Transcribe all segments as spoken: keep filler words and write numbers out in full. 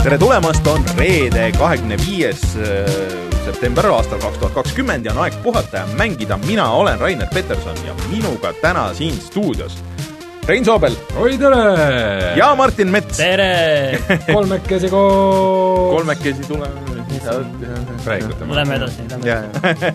tere tulemast, on reede kahekümne viies september aastal kaks tuhat kakskümmend ja on aeg puhata ja mängida. Mina olen Rainer Peterson ja minuga täna siin stuudios Rein Soobel. Oi, tere! Ja Martin Mets. Tere! Kolmekesi koos! Kolmekesi tuleme. Lähme edasi. Lähme.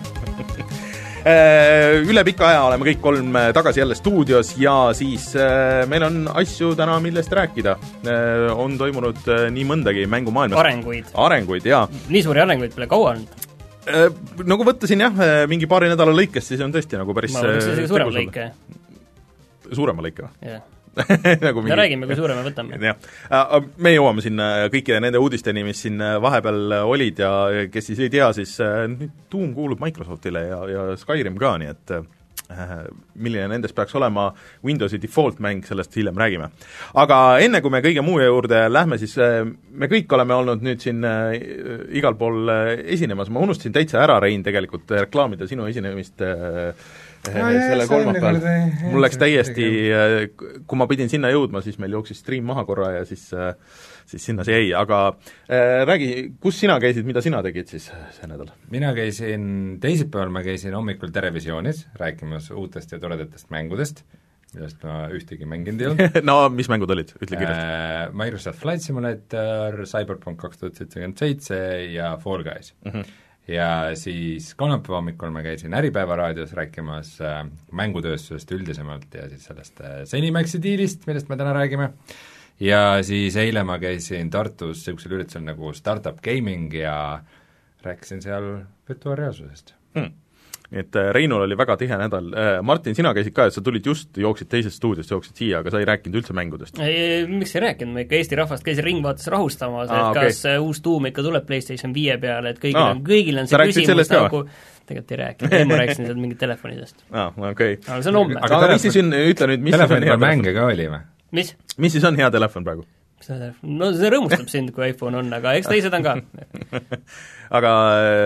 Üle pika aja oleme kõik kolm tagasi jälle stuudios ja siis meil on asju täna, millest rääkida. On toimunud nii mõndagi mängumaailmas. Arenguid. Arenguid, jaa. Nii suuri arenguid pole kaua olnud. Nagu võttasin jah, mingi paari nädala lõikest, siis on tõesti nagu päris... Ma võtaks isegi suurema lõike. Suurema lõike või? Jah. nagu mingi... Me räägime, kui suurema võtame. Ja. Me jõuame sinna kõikide nende uudisteni, mis siin vahepeal olid ja kes siis ei tea, siis Doom kuulub Microsoftile ja, ja Skyrim ka, nii et milline nendest peaks olema Windowsi default mäng, sellest hiljem räägime. Aga enne kui me kõige muu juurde lähme, siis me kõik oleme olnud nüüd siin igal pool esinemas. Ma unustasin täitsa ära, Rein, tegelikult reklaamida sinu esinemist No, selle kolmapäeval. Mul läks täiesti, kui ma pidin sinna jõudma, siis meil jooksis stream maha korra ja siis, siis sinna see jäi, aga äh, räägi, kus sina käisid, mida sina tegid siis see nädal? Mina käisin, teisipäeval ma käisin hommikul Terevisioonis rääkimas uutest ja toredatest mängudest, millest ma ühtegi mänginud ei olnud. No, mis mängud olid? Ütle kirjast. Äh, Microsoft Flight Simulator, Cyberpunk kaks tuhat seitsekümmend seitse ja Fall Guys. Mhm. Ja siis kolmapäeva hommikul ma käisin Äripäeva raadios rääkimas äh, mängutööstusest üldisemalt ja siis sellest äh, Zenimaxi diilist, millest me täna räägime, ja siis eile ma käisin Tartus sellisel üritusel nagu Startup Gaming ja rääkisin seal virtuaalreaalsusest. Hmm. Et Reinul oli väga tihe nädal. Martin, sina käisid ka, et sa tulid just, jooksid teisest stuudiost, jooksid siia, aga sa ei rääkinud üldse mängudest. Ei, miks ei rääkinud? Ma ikka Eesti rahvast käisin ringvaates rahustamas, Aa, et okay. Kas uus Doom ikka tuleb PlayStation viie peale, et kõigil Aa, on, kõigil on see küsimus nagu... Tegelikult ei rääkinud, ei ma rääkisin seal mingid telefonidest. Aa, okei. Okay. Aga see on homme. Aga, aga mis siis on, ütle nüüd, mis telefoni siis on hea mänge ka oli või? Mis? Mis siis on hea telefon praegu? No see rõõmustab sind, kui iPhone on, aga eks teised on ka. Aga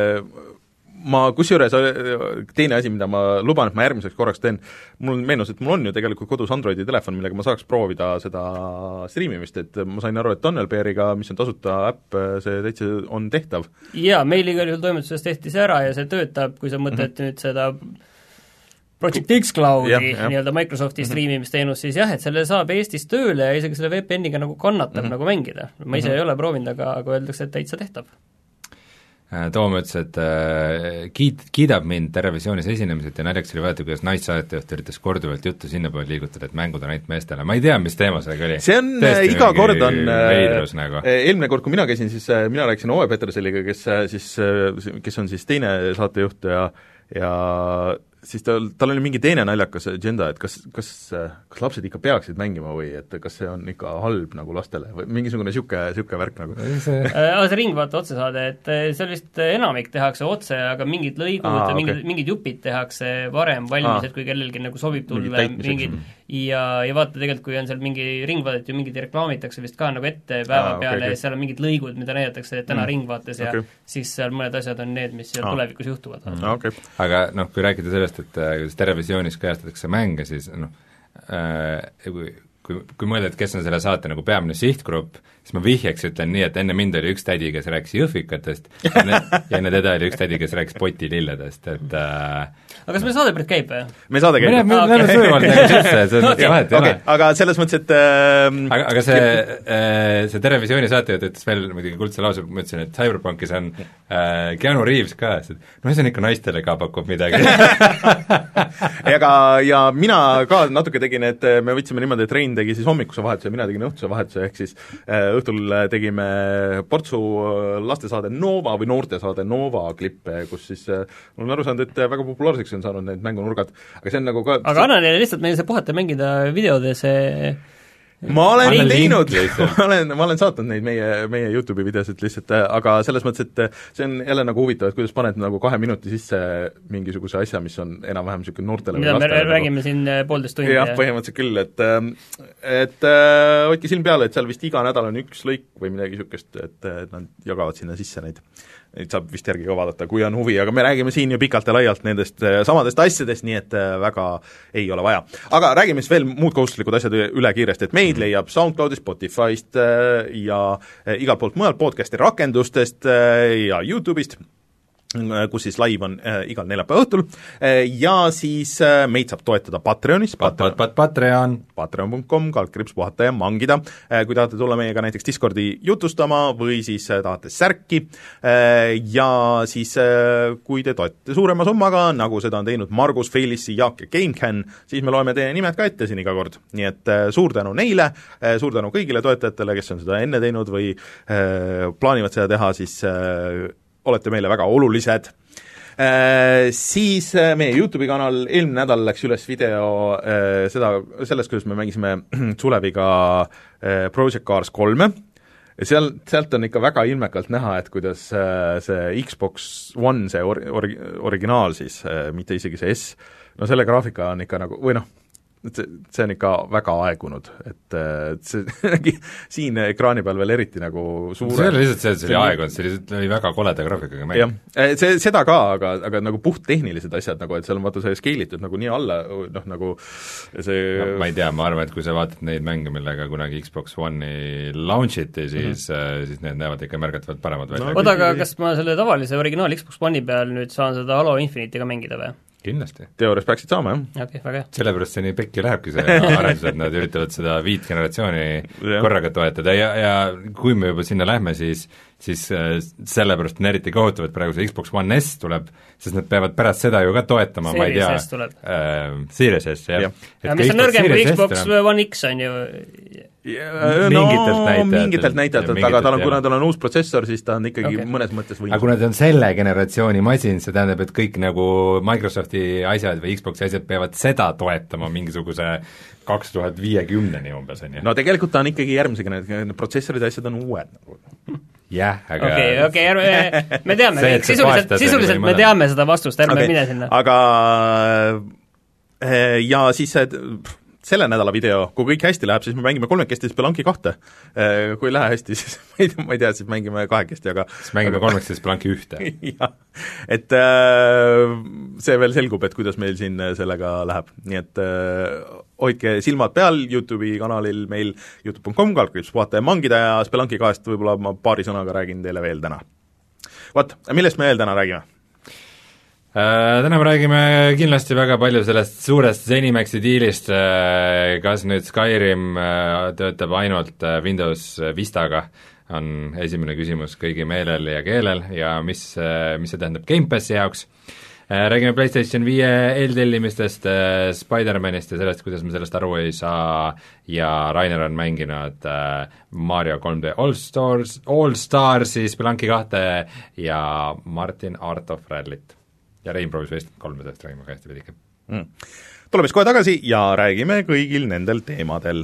ma kusjuures teine asi, mida ma luban, et ma järgmiseks korraks teen, mul meenus, et mul on ju tegelikult kodus Androidi telefon, millega ma saaks proovida seda streamimist, et ma sain aru, et Tunnelbeariga, mis on tasuta äpp, see täitsa on tehtav. Jaa, meil igal juhul toimetuses tehti see ära ja see töötab, kui sa mõtled mm-hmm. nüüd seda Project X-Cloudi, nii-öelda Microsofti mm-hmm. streamimisteenus, siis jah, et selle saab Eestis tööle ja isegi selle V P N-iga nagu kannatab mm-hmm. nagu mängida. Ma ise mm-hmm. ei ole proovinud, aga, aga öeldakse, et täitsa tehtab. Toom ütles, et äh, kiid, kiidab mind Terevisioonis esinemised ja naljaks oli vaadata, kuidas naissaatejuht üritas korduvalt juttu sinna poole liigutada, et mängud on ainult meestele. Ma ei tea, mis teema sellega oli. See on Tõesti iga kord on veidrus, nagu. Eelmine kord, kui mina käisin, siis mina rääkisin Owe Peterseliga, kes, siis, kes on siis teine saatejuht ja, ja siis tal, tal oli mingi teine naljakas agenda, et kas, kas, kas lapsed ikka peaksid mängima või et kas see on ikka halb nagu lastele või mingisugune siuke, siuke värk nagu. see, see ringvaata otsesaade, et seal vist enamik tehakse otse, aga mingid lõigud, Aa, mingid, okay. mingid jupid tehakse varem valmis, Aa. et kui kellelgi nagu sobib tulla mingid ja, ja vaata tegelikult, kui on seal mingi ringvaadet ja mingid reklaamitakse vist ka nagu ette päeva Aa, peale okay, okay. ja seal on mingid lõigud, mida näidatakse täna mm. ringvaates ja okay. siis seal mõned asjad on need, mis seal Aa. tulevikus juhtuvad mm.. Okay. Aga noh, kui rääkida sellest, et kuidas Terevisioonis kajastatakse mänge, siis noh äh,, kui, kui, kui mõelda, et kes on selle saate nagu peamine sihtgrupp, siis ma vihjeks ütlen nii, et enne mind oli üks tädi, kes rääkis jõhvikatest ja enne teda oli üks tädi, kes rääkis potililledest, et äh, aga kas meil saade pärit käib või? Me saade käib. Me läheme söövalt nagu sisse, see on okay. vahet ei ole. Aga selles mõttes, et äh, aga, aga see, äh, see Terevisiooni saatejuht ütles veel muidugi kuldse lause, ma ütlesin, et Cyberpunkis on äh, Keanu Reeves ka, et noh, see on ikka naistele ka pakub midagi. Ega, ja mina ka natuke tegin, et me võtsime niimoodi, et Rein tegi siis hommikuse vahetuse ja mina tegin õhtuse vahetuse, ehk siis äh, õhtul tegime portsu lastesaade Nova või noortesaade Nova klippe, kus siis äh, olen aru saanud, et väga populaarseks on saanud need mängunurgad, aga see on nagu ka aga anna neile lihtsalt meile see puhata mängida videodes see ma olen Anna teinud, ma olen, ma olen saatnud neid meie, meie YouTube'i videosid lihtsalt, aga selles mõttes, et see on jälle nagu huvitav, et kuidas paned nagu kahe minuti sisse mingisuguse asja, mis on enam-vähem niisugune noortele mida me räägime nagu siin poolteist tundi. jah, põhimõtteliselt küll, et et hoidke silm peale, et seal vist iga nädal on üks lõik või midagi niisugust, et nad jagavad sinna sisse neid neid saab vist järgi ka vaadata, kui on huvi, aga me räägime siin ju pikalt ja laialt nendest samadest asjadest, nii et väga ei ole vaja. aga räägime siis veel muud kohustuslikud asjad üle kiiresti, et meid leiab SoundCloudist, Spotify'st ja igalt poolt mujalt podcasti rakendustest ja YouTube'ist, kus siis live on äh, igal neljapäeva õhtul äh, ja siis äh, meid saab toetada Patreonis pat, pat, pat, Patreon patreon punkt com, kaldkriips puhata ja mangida, äh, kui tahate tulla meiega näiteks Discordi jutustama või siis äh, tahate särki äh, ja siis äh, kui te toetate suurema summaga, nagu seda on teinud Margus, Felissi, Jaak ja GameCan, siis me loeme teie nimed ka ette siin iga kord, nii et äh, suur tänu neile äh,, suur tänu kõigile toetajatele, kes on seda enne teinud või äh, plaanivad seda teha, siis äh, olete meile väga olulised. Äh, siis äh, meie YouTube'i kanal eelmine nädal läks üles video äh, seda, sellest, kuidas me mängisime Suleviga äh, Project Cars kolme, seal, sealt on ikka väga ilmekalt näha, et kuidas äh, see Xbox One, see or-, or-, originaal siis äh,, mitte isegi see S, no selle graafika on ikka nagu, või noh, see, see on ikka väga aegunud, et, et see siin ekraani peal veel eriti nagu suure see oli lihtsalt see, et see oli aegunud, see lihtsalt oli väga koleda graafikaga mäng. jah, see, seda ka, aga, aga nagu puhttehnilised asjad, nagu et seal on vaata see skeelitud nagu nii alla, noh nagu see no, ma ei tea, ma arvan, et kui sa vaatad neid mänge, millega kunagi Xbox One'i launch iti, siis mm-hmm. siis need näevad ikka märgatavalt paremad välja. oota, aga kas ma selle tavalise originaal Xbox One'i peal nüüd saan seda Halo Infinite'i ka mängida või? Kindlasti. Teoorias peaksid saama, jah. Okay, väga hea. Sellepärast see nii pekki lähebki, see arendus, et nad üritavad seda viit generatsiooni korraga toetada ja, ja kui me juba sinna lähme, siis siis äh, sellepärast on eriti kohutav, et praegu see Xbox One S tuleb, sest nad peavad pärast seda ju ka toetama, ma ei tea, äh, Series S, jah. Ja, ja mis on nõrgem kui Xbox One X on ju no mingitelt näitajatelt, aga tal on, kuna tal on uus protsessor, siis ta on ikkagi okay. mõnes mõttes võimsam. aga kuna ta on selle generatsiooni masin, see tähendab, et kõik nagu Microsofti asjad või Xboxi asjad peavad seda toetama mingisuguse kaks tuhat viiekümneni umbes, on ju. no tegelikult ta on ikkagi järgmise generatsiooni, protsessorid ja asjad on uued nagu. jah, aga okei, okei, ärme, me teame, sisuliselt, sisuliselt me teame seda vastust, ärme okay. mine sinna. aga ja siis selle nädala video, kui kõik hästi läheb, siis me mängime kolmekesti Spelunki kahte. Kui ei lähe hästi, siis ma ei, ma ei tea, siis mängime kahekesti, aga siis mängime aga... kolmekesti Spelunki ühte. jah, et äh, see veel selgub, et kuidas meil siin sellega läheb, nii et äh, hoidke silmad peal YouTube'i kanalil meil youtube punkt com, kaldkriips puhata ja mangida ja Spelunki kahest võib-olla ma paari sõnaga räägin teile veel täna. Vot, millest me veel täna räägime? Täna me räägime kindlasti väga palju sellest suurest Zenimaxi diilist, kas nüüd Skyrim töötab ainult Windows Vistaga, on esimene küsimus kõigi meelel ja keelel ja mis, mis see tähendab Gamepassi jaoks. Räägime PlayStation viie eeltellimistest, Spider-manist ja sellest, kuidas me sellest aru ei saa ja Rainer on mänginud Mario kolm D All Stars, All Starsi, Spelunki kahte ja Martin Art of Rallyt. Ja Rainbow West kolme sellest räägime ka hästi vedike mm.. Tuleme siis kohe tagasi ja räägime kõigil nendel teemadel.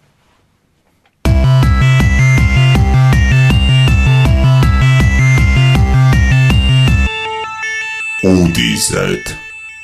Uudised.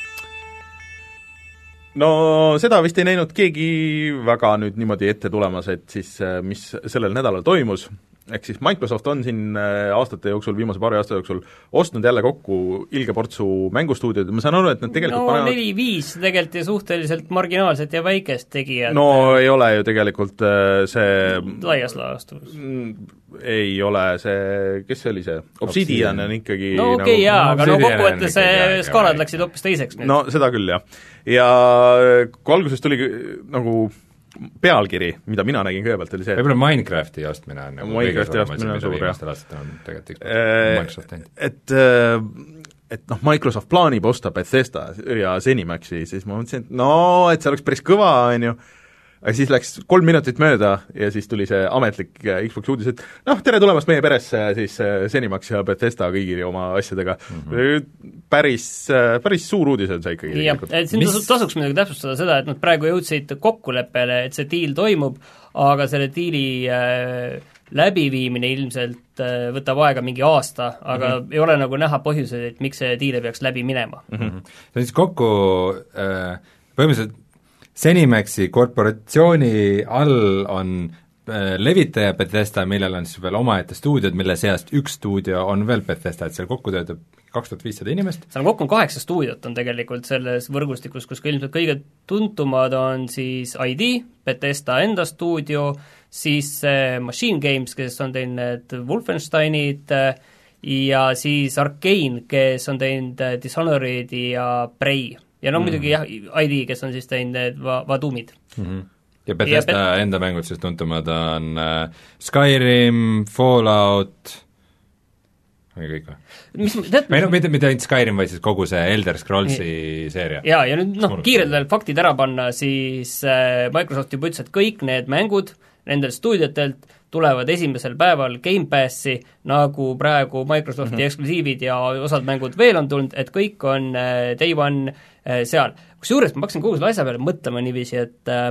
No seda vist ei näinud keegi väga nüüd niimoodi ette tulemas, et siis mis sellel nädalal toimus. Ehk siis Microsoft on siin aastate jooksul, viimase paari aasta jooksul ostnud jälle kokku ilge portsu mängustuudioid, ma saan aru, et nad tegelikult no panevad... neli-viis tegelikult ja suhteliselt marginaalset ja väikest tegijad. No ei ole ju tegelikult see laias laastus. Ei ole see, kes see oli see? Obsidian on ikkagi no okei okay, nagu... jaa, aga no kokkuvõttes see skaalad läksid hoopis teiseks nüüd. No seda küll, jah. Ja kui alguses tuli nagu pealkiri, mida mina nägin kõigepealt, oli see, et võib-olla Minecrafti ostmine on nagu Minecrafti ostmine on suur, jah. Microsoft teinud. Et, et noh, Microsoft plaanib osta Bethesda ja Zenimaxi, siis ma mõtlesin, et no, et see oleks päris kõva, on ju, aga siis läks kolm minutit mööda ja siis tuli see ametlik Xbox uudis, et noh, tere tulemast meie peresse, siis Zenimax ja Bethesda kõigi oma asjadega mm-hmm. päris, päris suur uudis on see ikkagi. jah, et siin Mis... tasuks midagi täpsustada seda, et nad praegu jõudsid kokkuleppele, et see diil toimub, aga selle diili äh, läbiviimine ilmselt äh, võtab aega mingi aasta, aga mm-hmm. ei ole nagu näha põhjuseid, et miks see diil peaks läbi minema mm-hmm.. see on siis kokku äh, põhimõtteliselt Zenimaxi korporatsiooni all on levitaja Bethesda, millel on siis veel omaette stuudiod, mille seast üks stuudio on veel Bethesda, et seal kokku töötab kaks tuhat viissada inimest. seal kokku on kaheksa stuudiot on tegelikult selles võrgustikus, kus ka ilmselt kõige tuntumad on siis I D, Bethesda enda stuudio, siis Machine Games, kes on teinud need Wolfensteinid, ja siis Arcane, kes on teinud Dishonored ja Prey. Ja no mm. muidugi jah, I D, kes on siis teinud need va- Vadumid. Mm-hmm. Ja Bethesda ja bet- enda mängud siis tuntumad on uh, Skyrim, Fallout, ongi kõik või? Mis, tead, või no mitte, mitte ainult Skyrim, vaid siis kogu see Elder Scrollsi seeria. Jaa, ja nüüd noh, kiirelt veel faktid ära panna, siis äh, Microsoft juba ütles, et kõik need mängud nendel stuudiotelt tulevad esimesel päeval Game Passi, nagu praegu Microsofti mm-hmm. eksklusiivid ja osad mängud veel on tulnud, et kõik on äh, day one äh, seal. Kusjuures ma hakkasin kogu selle asja peale mõtlema niiviisi, et äh,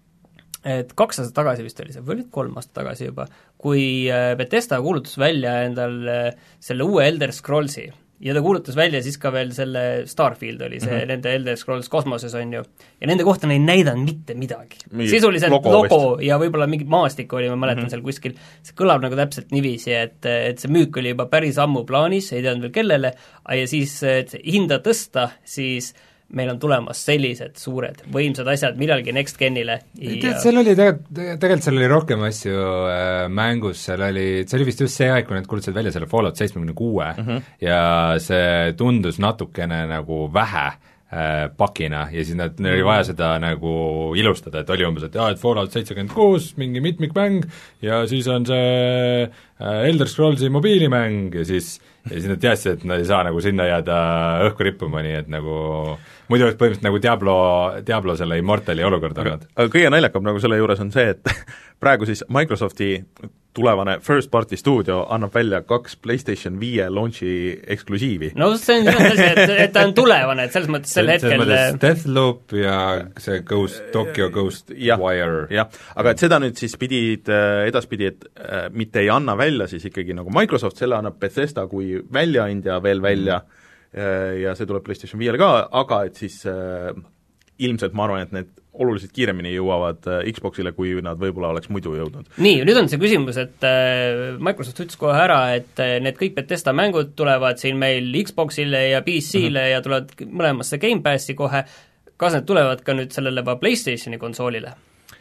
et kaks aastat tagasi vist oli see, või oli kolm aastat tagasi juba, kui Bethesda kuulutas välja endal selle uue Elder Scrollsi ja ta kuulutas välja siis ka veel selle Starfield oli see mm -hmm. nende Elder Scrolls kosmoses on ju, ja nende kohta ei näidanud mitte midagi. sisuliselt logo, logo ja võib-olla mingi maastik oli, ma mäletan mm -hmm. seal kuskil, see kõlab nagu täpselt niiviisi, et, et see müük oli juba päris ammu plaanis, ei teadnud veel kellele, ja siis, et hinda tõsta, siis meil on tulemas sellised suured võimsad asjad millalgi Next Genile ja... tead, seal oli tegelikult, tegelikult seal oli rohkem asju äh, mängus, seal oli, see oli vist just see aeg, kui nad kuulutasid välja selle Fallout seitsekümmend kuue mm -hmm. ja see tundus natukene nagu vähe äh, pakina ja siis nad, neil oli vaja seda nagu ilustada, et oli umbes, et jaa, et Fallout seitsekümmend kuus, mingi mitmikmäng ja siis on see äh, Elder Scrollsi mobiilimäng ja siis ja siis nad teadsid, et nad ei saa nagu sinna jääda õhku rippuma, nii et nagu muidu oleks põhimõtteliselt nagu Diablo, Diablo selle Immortali olukord olnud. aga kõige naljakam nagu selle juures on see, et praegu siis Microsofti tulevane first party stuudio annab välja kaks PlayStation viie launchi eksklusiivi. no see on see, et, et ta on tulevane, et selles mõttes sel hetkel Deathloop ja see Ghost, Tokyo Ghost ja, Wire. jah, aga et seda nüüd siis pidid edaspidi, et äh, mitte ei anna välja siis ikkagi nagu Microsoft, selle annab Bethesda kui väljaandja veel välja mm. ja see tuleb PlayStation viiele ka, aga et siis äh, ilmselt ma arvan, et need oluliselt kiiremini jõuavad äh, Xboxile, kui nad võib-olla oleks muidu jõudnud. nii, nüüd on see küsimus, et äh, Microsoft ütles kohe ära, et äh, need kõik Bethesda mängud tulevad siin meil Xboxile ja P C-le mm-hmm. ja tulevad mõlemasse Game Passi kohe, kas need tulevad ka nüüd sellele PlayStationi konsoolile?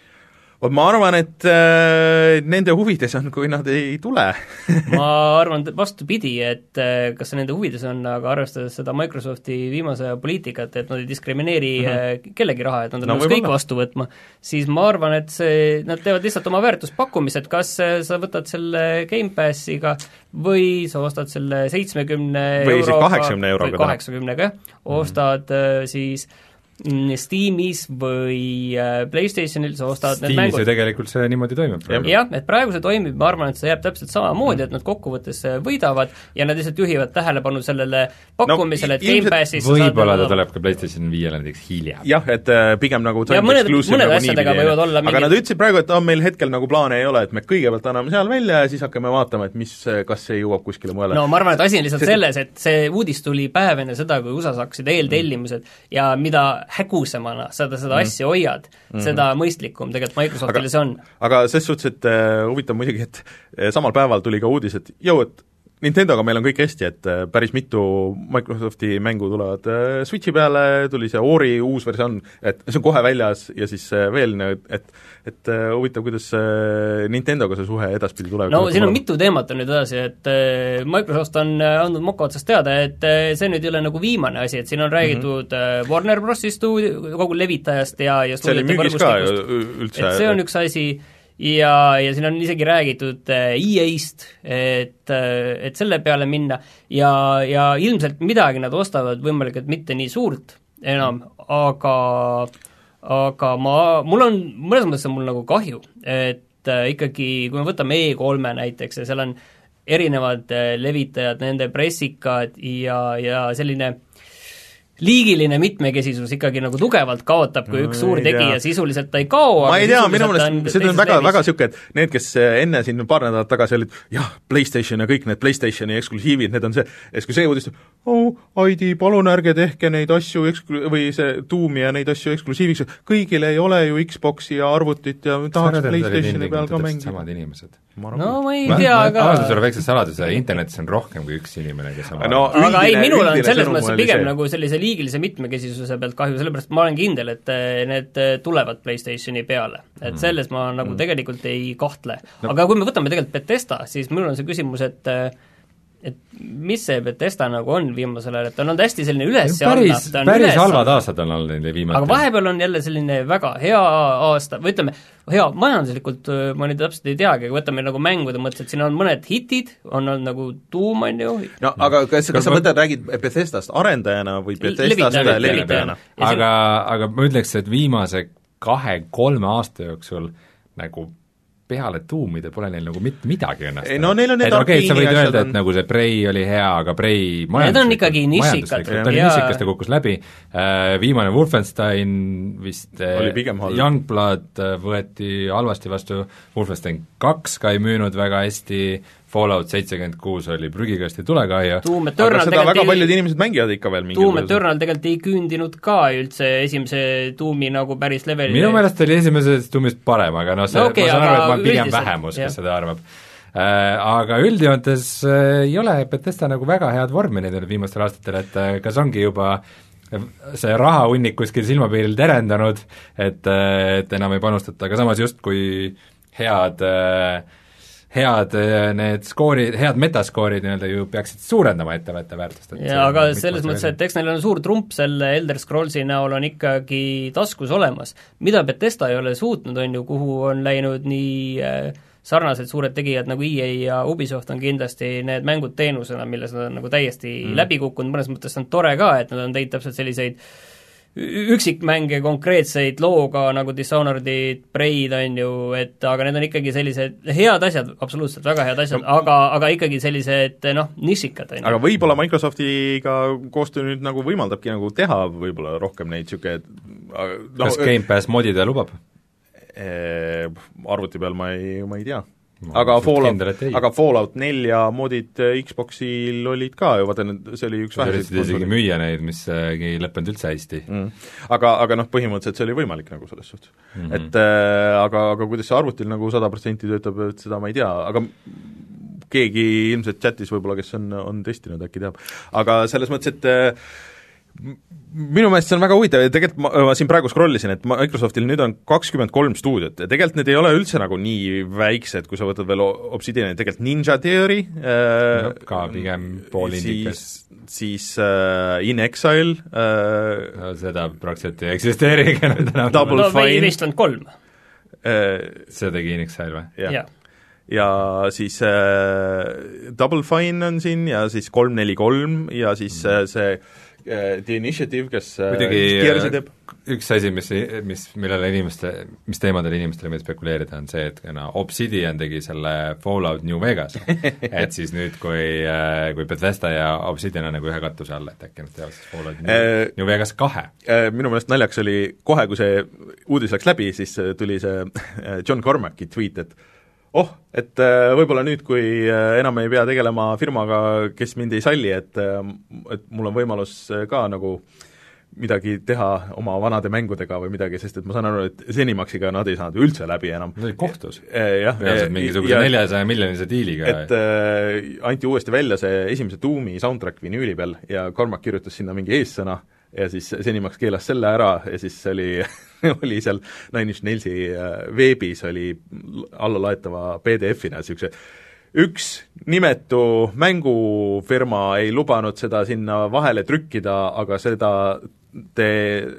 vot ma arvan, et äh, nende huvides on, kui nad ei tule ma arvan vastupidi, et äh, kas see nende huvides on, aga arvestades seda Microsofti viimase aja poliitikat, et nad ei diskrimineeri mm -hmm. kellegi raha, et nad on no, nõus kõik vastu võtma, siis ma arvan, et see, nad teevad lihtsalt oma väärtuspakkumised, kas sa võtad selle Game Passiga või sa ostad selle seitsmekümne või euroga kaheksakümne euroga või kaheksakümnega, jah, ostad mm -hmm. siis Steamis või PlayStationil sa ostad Steamis need mängud. Ju tegelikult see niimoodi toimib. jah, et praegu see toimib, ma arvan, et see jääb täpselt samamoodi, et nad kokkuvõttes võidavad ja nad lihtsalt juhivad tähelepanu sellele pakkumisele, et no, Game Passis võib-olla ta tuleb ka PlayStation viiele näiteks hiljem. jah, et pigem nagu ja mõned, mõned asjadega võivad olla aga mingi... nad ütlesid praegu, et oh, meil hetkel nagu plaane ei ole, et me kõigepealt anname seal välja ja siis hakkame vaatama, et mis, kas see jõuab kuskile mujale. no ma arvan, et asi on lihtsalt Sest... selles, et see uudis tuli päev enne seda, kui U S A-s hakkasid eeltellimused mm. ja mida hägusemana seda, seda mm. asja hoiad mm, -hmm. seda mõistlikum tegelikult Microsoftile aga, see on. aga ses suhtes, et uh, huvitav muidugi, et uh, samal päeval tuli ka uudis, et jõu, et Nintendoga meil on kõik hästi, et uh, päris mitu Microsofti mängu tulevad uh, Switchi peale, tuli see Ori uus versioon, et see on kohe väljas ja siis uh, veel, et et uh, huvitav, kuidas uh, Nintendoga see suhe edaspidi tuleb. no siin on mitu teemat on nüüd edasi, et uh, Microsoft on uh, andnud moka otsast teada, et uh, see nüüd ei ole nagu viimane asi, et siin on räägitud mm -hmm. uh, Warner Brosi stuudio, kogu levitajast ja, ja stuudiote võrgustikust, et see on üks asi, ja, ja siin on isegi räägitud E A-st, et, et selle peale minna ja, ja ilmselt midagi nad ostavad, võimalik, et mitte nii suurt enam, aga aga ma, mul on, mõnes mõttes on mul nagu kahju, et ikkagi, kui me võtame E kolme näiteks ja seal on erinevad levitajad, nende pressikad ja, ja selline liigiline mitmekesisus ikkagi nagu tugevalt kaotab, kui üks suur tegija sisuliselt ta ei kao. Ma ei tea, minu mõelest see on väga, väga siuke, et need, kes enne siin paar nädalat tagasi olid, jah, PlayStation ja kõik need PlayStationi eksklusiivid, need on see, et kui see uudis, oh, I D, palun ärge tehke neid asju eksklu-, või see Doomi ja neid asju eksklusiiviks, kõigil ei ole ju Xboxi ja arvutit ja tahaks PlayStationi peal ka mängida. Samad inimesed. no ma ei tea, aga avatud sulle väikse saladuse, internetis on rohkem kui üks inimene, kes on no, aga ei, minul on selles mõttes pigem nagu sellise liigilise mitmekesisuse pealt kahju, sellepärast ma olen kindel, et need tulevad PlayStationi peale. Et selles ma nagu mm. tegelikult ei kahtle. No. Aga kui me võtame tegelikult Bethesda, siis minul on see küsimus, et et mis see Bethesda nagu on viimasel ajal, et ta on olnud hästi selline üles ja päris, päris halvad aastad on olnud neile viimati. aga vahepeal on jälle selline väga hea aasta, või ütleme, hea majanduslikult ma nüüd täpselt ei teagi, aga võtame nagu mängude mõttes, et siin on mõned hitid, on olnud nagu Doom, on ju. No aga kas, kas sa mõtled, räägid Bethesdast arendajana või Bethesdast levitajana? Aga, aga ma ütleks, et viimase kahe-kolme aasta jooksul nagu peale tuumide pole neil nagu mitte midagi õnnest. No neil on need arkeeni asjad. Sa võid öelda, et nagu see Prey oli hea, aga Prey majanduslikult, on ikkagi nišikad. Ta oli nišikas, ta kukkus läbi. Viimane Wolfenstein vist Youngblood võeti halvasti vastu, Wolfenstein kaks ka ei müünud väga hästi, Fallout seitsekümmend kuus oli prügikasti tulekahju. Aga seda väga paljud inimesed mängivad ikka veel mingi Doom Eternal tegelikult ei küündinud ka üldse esimese Doomi nagu päris levelile. Minu meelest oli esimesest Doomist parem, aga no see, no okay, ma saan aru, et ma pigem vähemus, kes seda arvab. Äh, aga üldjoontes äh, ei ole Bethesda nagu väga head vormi neil viimastel aastatel, et äh, kas ongi juba see rahahunnik kuskil silmapiiril terendanud, et, et enam ei panustata, aga samas just kui head äh, head need skoorid, head metaskoorid nii-öelda ju peaksid suurendama ettevõtte väärtust. jaa, aga selles mõttes, et eks neil on suur trump selle Elder Scrollsi näol on ikkagi taskus olemas. Mida Bethesda ei ole suutnud, on ju, kuhu on läinud nii sarnased suured tegijad nagu E A ja Ubisoft on kindlasti need mängud teenusena, milles nad on nagu täiesti mm. läbi kukkunud, mõnes mõttes on tore ka, et nad on teinud täpselt selliseid üksikmänge konkreetseid looga nagu Dishonored'id, Prey'd on ju, et aga need on ikkagi sellised head asjad, absoluutselt väga head asjad, aga, aga ikkagi sellised noh, nišikad on ju. Aga võib-olla Microsoftiga koostöö nüüd nagu võimaldabki nagu teha võib-olla rohkem neid siuke no, kas Game Pass modide lubab? Arvuti peal ma ei, ma ei tea. aga Fallout, aga Fallout nelja modid Xboxil olid ka ju, vaata see oli üks väheseid sa isegi müüa neid, mis ei lõppenud üldse hästi mm.. Aga, aga noh, põhimõtteliselt see oli võimalik nagu selles suhtes mm. -hmm. Et äh, aga, aga kuidas see arvutil nagu sada protsenti töötab, et seda ma ei tea, aga keegi ilmselt chatis võib-olla, kes on, on testinud, äkki teab. Aga selles mõttes, et äh, minu meelest see on väga huvitav ja tegelikult ma, ma siin praegu scrollisin, et Microsoftil nüüd on kakskümmend kolm stuudiot ja tegelikult need ei ole üldse nagu nii väiksed, kui sa võtad veel Obsidiani, tegelikult Ninja Theory äh, no, ka pigem pool indikas. Siis, siis äh, In Exile äh, no, seda praktiliselt ei eksisteerigi Double no, Fine vist on kolm äh, see tegi In Exile või? jah ja. ja siis äh, Double Fine on siin ja siis kolm neli kolm ja siis mm. äh, see The Initiative, kes muidugi teeb. Üks asi, mis, mis, millele inimeste, mis teemadele inimestele meid spekuleerida, on see, et no, Obsidian tegi selle Fallout New Vegas, et siis nüüd, kui, kui Bethesda ja Obsidian on nagu ühe katuse all, et äkki nad teevad siis Fallout New, New Vegas kahe. Minu meelest naljaks oli kohe, kui see uudis läks läbi, siis tuli see John Cormacki tweet, et oh, et võib-olla nüüd, kui enam ei pea tegelema firmaga, kes mind ei salli, et, et mul on võimalus ka nagu midagi teha oma vanade mängudega või midagi, sest et ma saan aru, et Zenimaxiga nad ei saanud üldse läbi enam. Nad olid kohtus. Jah. Reaalselt mingisuguse neljasaja miljonise diiliga. Et äh, anti uuesti välja see esimese Doomi soundtrack vinüüli peal ja Cormac kirjutas sinna mingi eessõna ja siis Zenimax keelas selle ära ja siis oli oli seal Nine Inch Nailsi veebis oli allalaetava P D F-ina niisuguse üks nimetu mängufirma ei lubanud seda sinna vahele trükkida, aga seda te,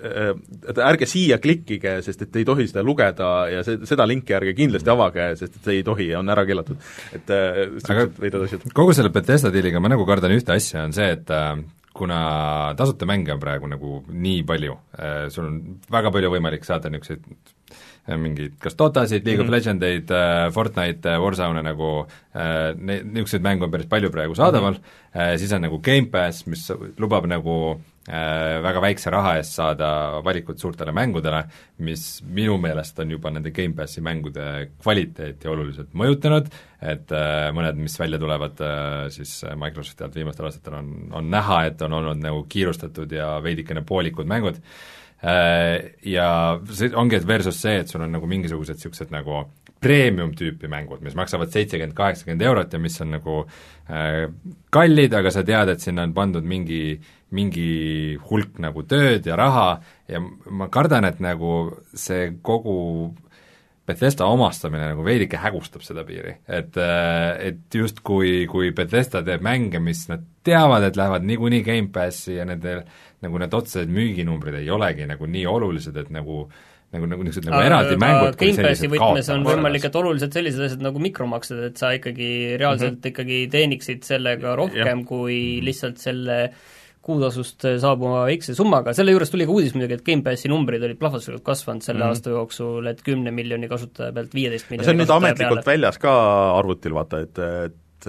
te ärge siia klikkige, sest et ei tohi seda lugeda ja see, seda linki ärge kindlasti avage, sest et see ei tohi ja on ära keelatud. Et veidad asjad. Kogu selle Bethesda dealiga ma nagu kardan ühte asja, on see, et kuna tasuta mänge on praegu nagu nii palju, sul on väga palju võimalik saada niisuguseid mingid kas Dotasid, League mm-hmm. of Legendeid, Fortnite, Warzone nagu niisuguseid mängu on päris palju praegu saadaval mm, -hmm. siis on nagu Game Pass, mis lubab nagu väga väikse raha eest saada valikut suurtele mängudele, mis minu meelest on juba nende Gamepassi mängude kvaliteeti oluliselt mõjutanud, et mõned, mis välja tulevad siis Microsofti alt viimastel aastatel, on, on näha, et on olnud nagu kiirustatud ja veidikene poolikud mängud, ja see ongi versus see, et sul on nagu mingisugused niisugused nagu premium-tüüpi mängud, mis maksavad seitsekümmend, kaheksakümmend eurot ja mis on nagu äh, kallid, aga sa tead, et sinna on pandud mingi, mingi hulk nagu tööd ja raha ja ma kardan, et nagu see kogu Bethesda omastamine nagu veidike hägustab seda piiri, et, et just kui, kui Bethesda teeb mänge, mis nad teavad, et lähevad niikuinii Gamepassi ja nende nagu need otsesed müüginumbrid ei olegi nagu nii olulised, et nagu nagu, nagu niisugused nagu eraldi mängud kui sellised võtmes on võimalik, et oluliselt sellised asjad nagu mikromaksed, et sa ikkagi reaalselt mm -hmm. ikkagi teeniksid sellega rohkem, kui lihtsalt selle kuutasust saabuma väikse summaga, selle juures tuli ka uudis muidugi, et Gamepassi numbrid olid plahvatuslikult kasvanud selle mm -hmm. aasta jooksul, et kümne miljoni kasutaja pealt viieteist miljoni see on nüüd ametlikult peale. Väljas ka arvutil, vaata, et, et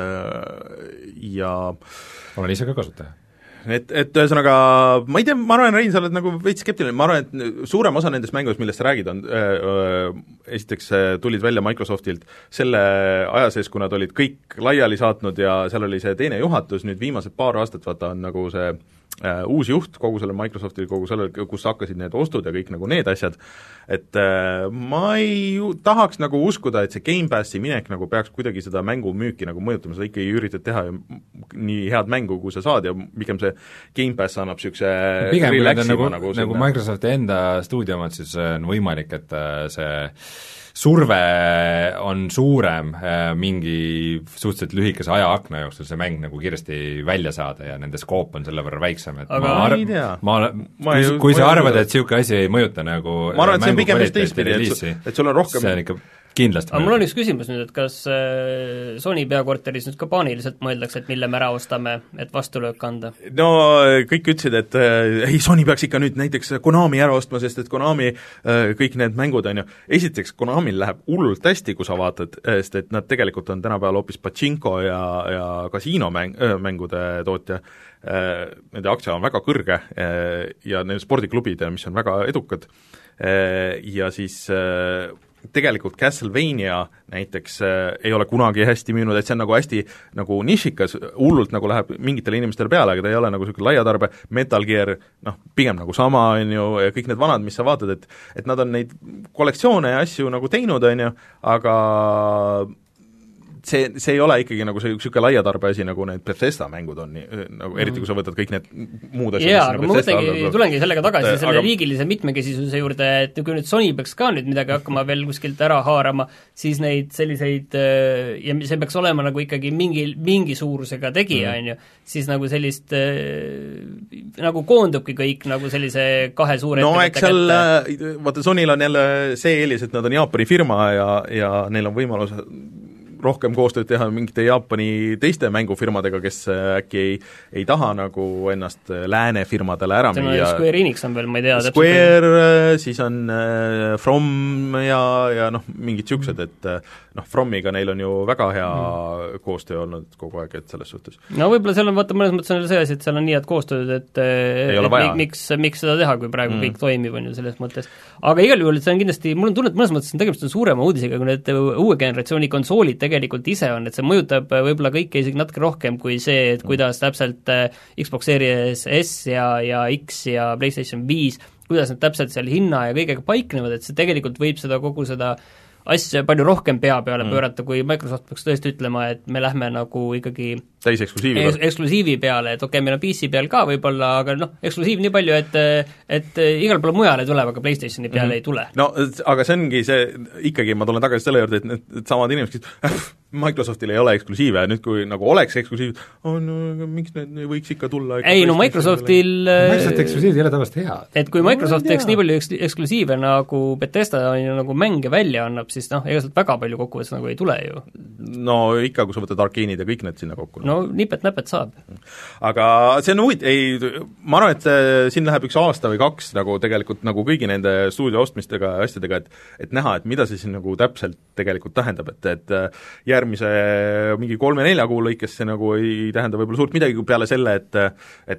ja olen ise ka kasutaja. Et, et ühesõnaga, ma ei tea, ma arvan, Rein, sa oled nagu veits skeptiline, ma arvan, et suurem osa nendest mängudest, millest sa räägid, on öö, esiteks tulid välja Microsoftilt selle aja sees, kui nad olid kõik laiali saatnud ja seal oli see teine juhatus, nüüd viimased paar aastat, vaata, on nagu see äh, uus juht kogu selle Microsoftil, kogu selle, kus hakkasid need ostud ja kõik nagu need asjad, et äh, ma ei tahaks nagu uskuda, et see Gamepassi minek nagu peaks kuidagi seda mängumüüki nagu mõjutama, sa ikkagi üritad teha ju nii head mängu, kui sa saad ja pigem see Gamepass annab niisuguse pigem kui need on nagu, nagu, nagu Microsofti enda stuudio omad, siis on võimalik, et see surve on suurem mingi suhteliselt lühikese ajaakna jooksul see mäng nagu kiiresti välja saada ja nende skoop on selle võrra väiksem, et aga ma arv-, ma, ma kui, kui sa arvad, et niisugune asi ei mõjuta nagu ma arvan, et see on pigem just teistpidi, et, et sul on rohkem see on ikka kindlasti. aga mul on üks küsimus nüüd, et kas Sony peakorteris nüüd ka paaniliselt mõeldakse, et mille me ära ostame, et vastulöök anda? No kõik ütlesid, et äh, ei, Sony peaks ikka nüüd näiteks Konami ära ostma, sest et Konami äh, kõik need mängud on ju, esiteks Konamil läheb hullult hästi, kui sa vaatad, sest et nad tegelikult on tänapäeval hoopis Pachinko ja, ja kasiinomäng, äh, mängude tootja, äh, nende aktsia on väga kõrge äh, ja need spordiklubid, mis on väga edukad äh, ja siis äh, tegelikult Castlevania näiteks äh, ei ole kunagi hästi müünud, et see on nagu hästi nagu nišikas, hullult nagu läheb mingitele inimestele peale, aga ta ei ole nagu niisugune laiatarbe, Metal Gear noh, pigem nagu sama, on ju, ja kõik need vanad, mis sa vaatad, et et nad on neid kollektsioone ja asju nagu teinud, on ju, aga see, see ei ole ikkagi nagu see niisugune laiatarbe asi, nagu need Bethesda mängud on, nagu eriti kui sa võtad kõik need muud asjad, jaa, aga ma mõtlengi, tulengi sellega tagasi et, selle aga... liigilise mitmekesisuse juurde, et kui nüüd Sony peaks ka nüüd midagi hakkama veel kuskilt ära haarama, siis neid selliseid, ja see peaks olema nagu ikkagi mingi, mingi suurusega tegija, on ju, siis nagu sellist, nagu koondubki kõik nagu sellise kahe suure no eks seal, vaata Sonyl on jälle see eelis, et nad on Jaapani firma ja, ja neil on võimalus rohkem koostööd teha mingite Jaapani teiste mängufirmadega, kes äkki ei, ei taha nagu ennast lääne firmadele ära müüa. Square Enix on veel, ma ei tea. Square, siis on äh, From ja, ja noh, mingid niisugused, et noh, Fromiga neil on ju väga hea mm. koostöö olnud kogu aeg, et selles suhtes. No võib-olla seal on, vaata, mõnes mõttes on see asi, et seal on nii head koostööd, et, et miks, miks seda teha, kui praegu mm. kõik toimib, on ju selles mõttes. Aga igal juhul, et see on kindlasti, mul on tunne, et mõnes mõttes on tegemist on suurema uudisega, kui need uue generatsiooni konsoolid tegelikult ise on, et see mõjutab võib-olla kõike isegi natuke rohkem kui see, et kuidas täpselt Xbox Series S ja, ja X ja PlayStation viis, kuidas need täpselt seal hinna ja kõigega paiknevad, et see tegelikult võib seda kogu seda asja palju rohkem pea peale mm. pöörata, kui Microsoft peaks tõesti ütlema, et me lähme nagu ikkagi täiseksklusiivi eks, eksklusiivi peale, et okei okay,, meil on P C peal ka võib-olla, aga noh, eksklusiiv nii palju, et et igal pool mujale tuleb, aga PlayStationi peale mm-hmm. ei tule. No aga see ongi see, ikkagi ma tulen tagasi selle juurde, et need, need samad inimesed, kes Microsoftil ei ole eksklusiive ja nüüd, kui nagu oleks eksklusiiv, on no, miks need võiks ikka tulla ikka ei no Microsoftil Microsofti eksklusiiv ei ole tavaliselt hea. Et kui Microsoft teeks nii palju eks- eksklusiive nagu Bethesda on ju nagu mänge välja annab, siis noh, ega sealt väga palju kokkuvõttes nagu ei tule ju. No ikka, kui sa võtad Arkane'id ja kõik need sinna kokku. No, no nipet-näpet saab. Aga see on huvit-, ei, ma arvan, et äh, siin läheb üks aasta või kaks nagu tegelikult nagu kõigi nende stuudio ostmistega ja asjadega, et et näha, et mida see siin nagu täpselt tegelikult tähendab, et, et järg järgmise mingi kolme-nelja kuu lõikes see nagu ei tähenda võib-olla suurt midagi peale selle, et et noh,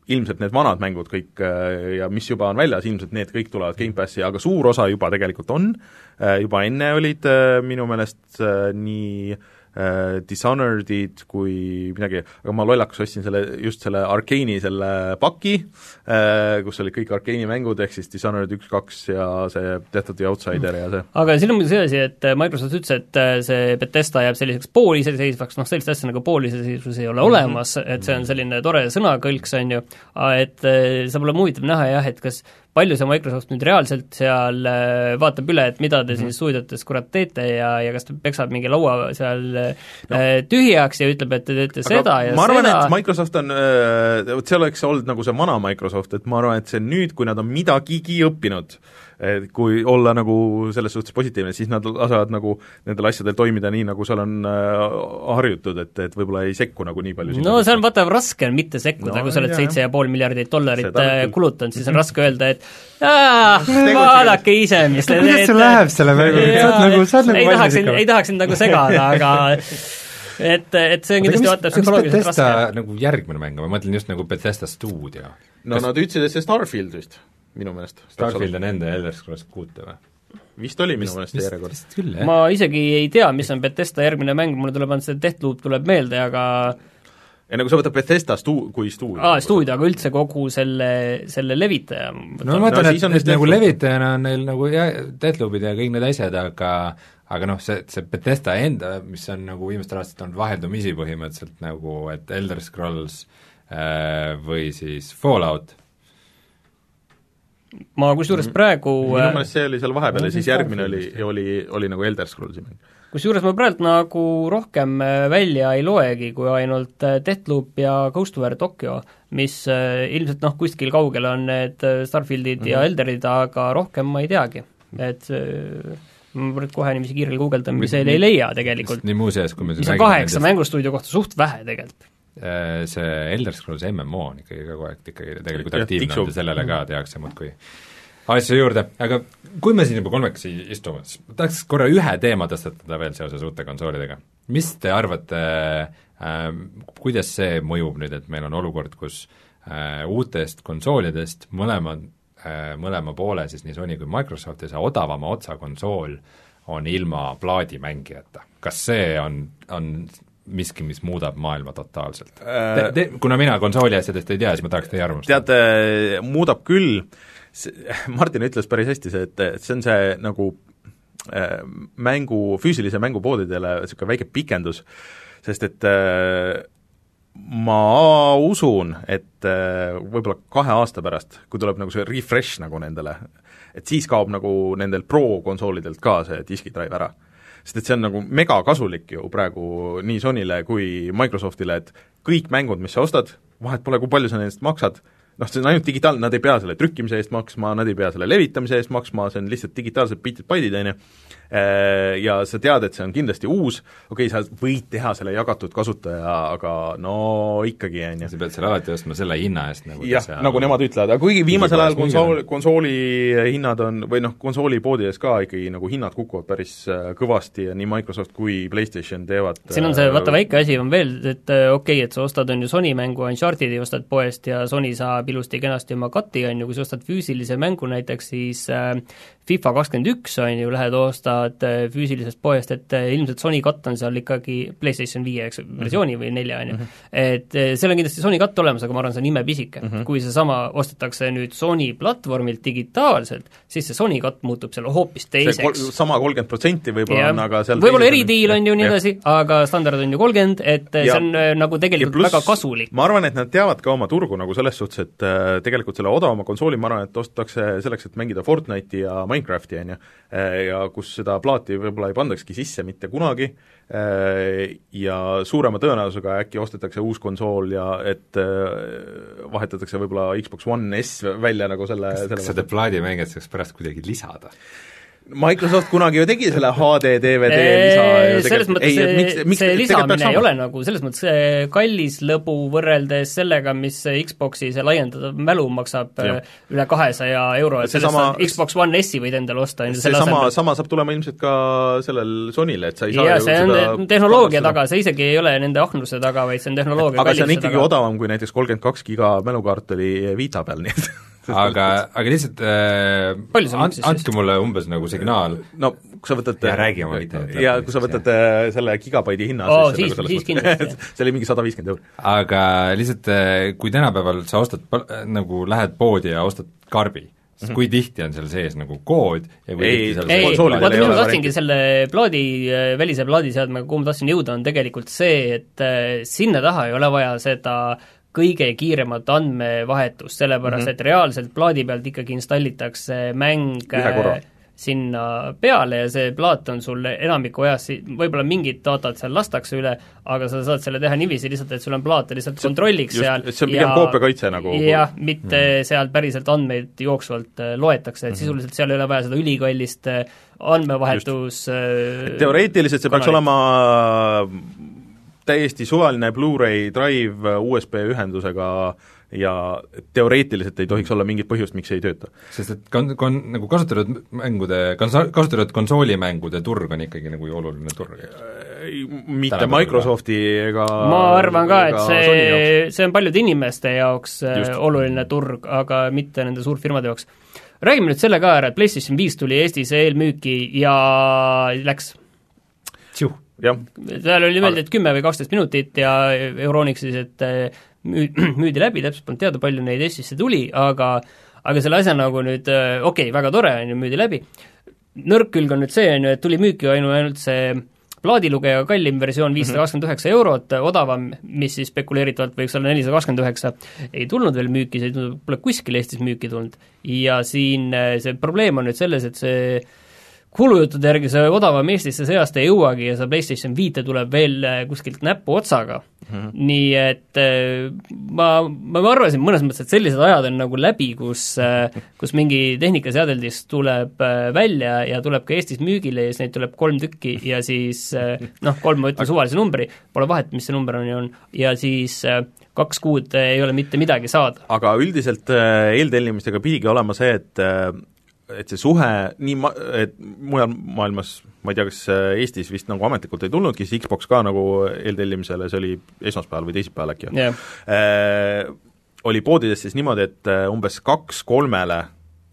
ilmselt need vanad mängud kõik ja mis juba on väljas, ilmselt need kõik tulevad Gamepassi, aga suur osa juba tegelikult on, juba enne olid minu meelest nii Uh, Dishonored'id kui midagi, aga ma lollakas ostsin selle, just selle Arcane'i selle paki uh,, kus olid kõik Arcane'i mängud, ehk siis Dishonored üks, kaks ja see Death of the Outsider ja see. Aga siin on muidugi see asi, et Microsoft ütles, et see Bethesda jääb selliseks pooliseseisvaks, noh sellist asja nagu pooliseseisvus ei ole mm-hmm. olemas, et see on selline tore sõnakõlks, on ju, et saab olema huvitav näha jah, et kas palju see Microsoft nüüd reaalselt seal vaatab üle, et mida te mm-hmm. siin stuudiotes kurat teete ja, ja kas ta peksab mingi laua seal no. tühjaks ja ütleb, et te teete aga seda ja ma arvan, seda. et Microsoft on, see oleks olnud nagu see vana Microsoft, et ma arvan, et see nüüd, kui nad on midagigi õppinud, et kui olla nagu selles suhtes positiivne, siis nad lasevad nagu nendel asjadel toimida nii, nagu seal on äh, harjutud, et, et võib-olla ei sekku nagu nii palju. No see on vaata raske on mitte sekkuda no,, kui sa oled seitse ja pool miljardit dollarit kulutanud, siis on raske öelda, et aah, vaadake ise, mis te teete. kuidas sul läheb selle mängu, sa oled nagu, sa oled nagu ei tahaks, ei tahaks nagu segada, aga et, et see on kindlasti vaata psühholoogiliselt raske. Nagu järgmine mäng, ma mõtlen just nagu Bethesda stuudio. No Kas... nad ütlesid, et see Starfield vist. Minu meelest. Starfield on enda Elder Scrolls kuute või? Vist oli minu meelest järjekord. Ma isegi ei tea, mis on Bethesda järgmine mäng, mulle tuleb ainult see Deathloop tuleb meelde, aga ja nagu sa võtad Bethesda stu-, kui stuudio. Aa, stuudio, aga üldse kogu selle, selle levitaja. No ma mõtlen, no, et, et nagu levitajana on neil nagu jah, Deathloopid ja kõik need asjad, aga aga noh, see, see Bethesda enda, mis on nagu viimastel aastatel on vaheldumisi põhimõtteliselt nagu, et Elder Scrolls äh, või siis Fallout ma kusjuures praegu minu meelest see oli seal vahepeal ja siis järgmine oli, oli, oli nagu Elder Scrollsi mäng. Kusjuures ma praegu nagu rohkem välja ei loegi, kui ainult Deathloop ja Ghostwire Tokyo, mis ilmselt noh, kuskil kaugel on need Starfieldid mm-hmm. ja Elderid, aga rohkem ma ei teagi. Et ma praegu kohe niiviisi kiirel guugeldamisel ei leia tegelikult. Nii muuseas, kui me mis on kaheksa mängustuudio kohta suht vähe tegelikult. See Elder Scrolls M M O on ikkagi kogu aeg ikkagi tegelikult aktiivne on ja sellele ka tehakse muudkui asja juurde, aga kui me siin juba kolmekesi istume, siis tahaks korra ühe teema tõstatada veel seoses uute konsoolidega. Mis te arvate, äh, kuidas see mõjub nüüd, et meil on olukord, kus äh, uutest konsoolidest mõlema, äh, mõlema poole, siis nii Sony kui Microsoft ja see odavama otsa konsool on ilma plaadimängijata. Kas see on, on miski, mis muudab maailma totaalselt äh,? Te, te, kuna mina konsooli asjadest ei tea, siis ma tahaks teie arvamust. Teate, muudab küll, Martin ütles päris hästi see, et, et see on see nagu äh, mängu, füüsilise mängupoodidele niisugune väike pikendus, sest et äh, ma usun, et äh, võib-olla kahe aasta pärast, kui tuleb nagu see refresh nagu nendele, et siis kaob nagu nendel pro-konsoolidelt ka see diskidrive ära. Sest et see on nagu mega kasulik ju praegu nii Sonyle kui Microsoftile, et kõik mängud, mis sa ostad, vahet pole, kui palju sa nendest maksad, noh, see on ainult digitaalne, nad ei pea selle trükkimise eest maksma, nad ei pea selle levitamise eest maksma, see on lihtsalt digitaalsed bitid, paidid, on ju, ja sa tead, et see on kindlasti uus, okei okay,, sa võid teha selle jagatud kasutaja, aga no ikkagi, on ju. sa pead selle alati ostma selle hinna eest nagu jah, nagu nemad ütlevad, aga kuigi viimasel ajal konsool, konsooli hinnad on, või noh, konsooli poodides ka ikkagi nagu hinnad kukuvad päris kõvasti ja nii Microsoft kui PlayStation teevad siin on see, vaata väike asi on veel, et okei okay,, et sa ostad on ju Sony mängu, Uncharted'i ostad poest ja Sony saab ilusti kenasti oma kati, on ju, kui sa ostad füüsilise mängu näiteks, siis äh, FIFA kakskümmend üks on ju, lähed ostad äh, füüsilisest poest, et äh, ilmselt Sony katt on seal ikkagi PlayStation viie eks, versiooni mm-hmm. või nelja, on ju. Et äh, seal on kindlasti Sony katt olemas, aga ma arvan, see on imepisike mm-hmm. kui see sama ostetakse nüüd Sony platvormilt digitaalselt, siis see Sony katt muutub seal hoopis teiseks. Kol- sama kolmkümmend protsenti võib-olla on, aga seal võib-olla eridiil on ju nii edasi, aga standard on ju kolmkümmend, et ja. See on äh, nagu tegelikult plus, väga kasulik. Ma arvan, et nad teavad ka oma turgu nagu selles suhtes, et äh, tegelikult selle odavama konsooli ma arvan, et ostetakse selleks, et mängida Fortnite'i ja Minecrafti, on ju, ja kus seda plaati võib-olla ei pandakski sisse mitte kunagi ja suurema tõenäosusega äkki ostetakse uus konsool ja et vahetatakse võib-olla Xbox One S välja nagu selle kas, kas seda plaadimängijat saaks pärast kuidagi lisada? Microsoft kunagi ju tegi selle H D D V D lisa selles mõttes ei, miks, miks see lisamine ei ole nagu selles mõttes kallis lõbu võrreldes sellega, mis Xboxi see laiendatud mälu maksab ja. üle kahesaja euro, et sellest sama, Xbox One S-i võid endale osta. See sama, sama saab tulema ilmselt ka sellel Sonyle, et sa ei saa ja, ju see on tehnoloogia taga, see isegi ei ole nende ahnuse taga, vaid see on tehnoloogia aga see on ikkagi taga. Odavam kui näiteks kolmkümmend kaks giga mälukaart oli Vita peal, nii et aga, aga lihtsalt äh, and, andke mulle umbes nagu signaal. No kui sa võtad ja räägi oma video. Ja kui sa võtad ja. selle gigabaidi hinna oh, siis, siis, siis kindlasti. see oli mingi sada viiskümmend eur. Aga lihtsalt, kui tänapäeval sa ostad, nagu lähed poodi ja ostad karbi, siis mm-hmm. kui tihti on seal sees nagu kood ja kui ei, ei, vaata minu tahtsingi selle plaadi, välise plaadiseadmega, kuhu ma tahtsin jõuda, on tegelikult see, et sinna taha ei ole vaja seda kõige kiiremat andmevahetust, sellepärast mm-hmm. et reaalselt plaadi pealt ikkagi installitakse mäng sinna peale ja see plaat on sul enamiku ajas, võib-olla mingid datat seal lastakse üle, aga sa saad selle teha niiviisi lihtsalt, et sul on plaat lihtsalt kontrolliks just, seal see on pigem koopiakaitse nagu jah, mitte mm. seal päriselt andmeid jooksvalt loetakse, et mm-hmm. sisuliselt seal ei ole vaja seda ülikallist andmevahetus just. teoreetiliselt see peaks kanalit. olema täiesti suvaline Blu-ray drive U S B ühendusega ja teoreetiliselt ei tohiks olla mingit põhjust, miks see ei tööta. Sest et kon-, kon-, nagu kasutatud mängude, kasutatud konsoolimängude turg on ikkagi nagu oluline turg. Mitte Täna Microsofti ega ma arvan ka, et see, see on paljude inimeste jaoks Just. oluline turg, aga mitte nende suurfirmade jaoks. Räägime nüüd selle ka ära, et PlayStation viis tuli Eestis eelmüüki ja läks Tjuh. Ja. seal oli meelde, et kümme või kaksteist minutit ja Euroniks siis, et müüdi läbi, täpselt polnud teada, palju neid Eestisse tuli, aga aga selle asja nagu nüüd, okei okay,, väga tore on ju, müüdi läbi, nõrk külg on nüüd see, on ju, et tuli müüki ainu ainult see plaadilugeja kallim versioon viissada kakskümmend üheksa eurot, odavam, mis siis spekuleeritavalt võiks olla nelisada kakskümmend üheksa, ei tulnud veel müüki, see pole kuskil Eestis müüki tulnud. Ja siin see probleem on nüüd selles, et see kulujuttude järgi see odavam Eestisse see aasta ei jõuagi ja see PlayStation viis tuleb veel kuskilt näpu otsaga. Mm-hmm. Nii et ma, ma arvasin mõnes mõttes, et sellised ajad on nagu läbi, kus, kus mingi tehnikaseadeldis tuleb välja ja tuleb ka Eestis müügile ja siis neid tuleb kolm tükki ja siis noh, kolm ma ütlen suvalise numbri, pole vahet, mis see number on ja on, ja siis kaks kuud ei ole mitte midagi saada. Aga üldiselt eeltellimistega pidigi olema see, et et see suhe nii ma-, et mujal maailmas, ma ei tea, kas Eestis vist nagu ametlikult ei tulnudki, siis Xbox ka nagu eeltellimisele, see oli esmaspäeval või teisipäeval äkki yeah. äh, oli poodides siis niimoodi, et umbes kaks kolmele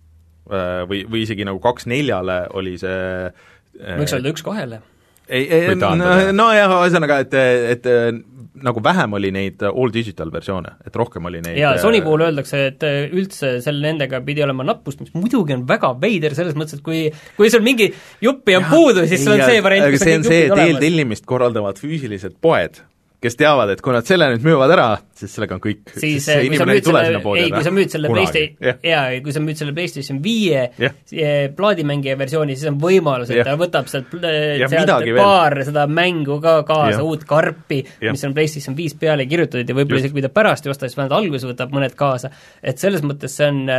äh, või, või isegi nagu kaks neljale oli see äh, võiks öelda üks kahele? ei, ei, no jah, ühesõnaga, et, et nagu vähem oli neid all digital versioone, et rohkem oli neid jaa, Sony puhul öeldakse, et üldse selle nendega pidi olema nappust, mis muidugi on väga veider selles mõttes, et kui kui sul mingi juppi on ja, puudu, siis sul on see variant, kus see on see, et eeltellimist korraldavad füüsilised poed, kes teavad, et kui nad selle nüüd müüvad ära, siis sellega on kõik. Siis see inimene ei tule sinna poodi. Ei, kui sa müüd selle PlayStation, yeah. jaa, kui sa müüd selle PlayStation viis yeah. plaadimängija versiooni, siis on võimalus, et yeah. ta võtab sealt, sealt paar veel. Seda mängu ka kaasa yeah., uut karpi, yeah. mis on PlayStation viis peale kirjutatud ja võib-olla isegi kui ta pärast ei osta, siis vähemalt alguses võtab mõned kaasa. Et selles mõttes see on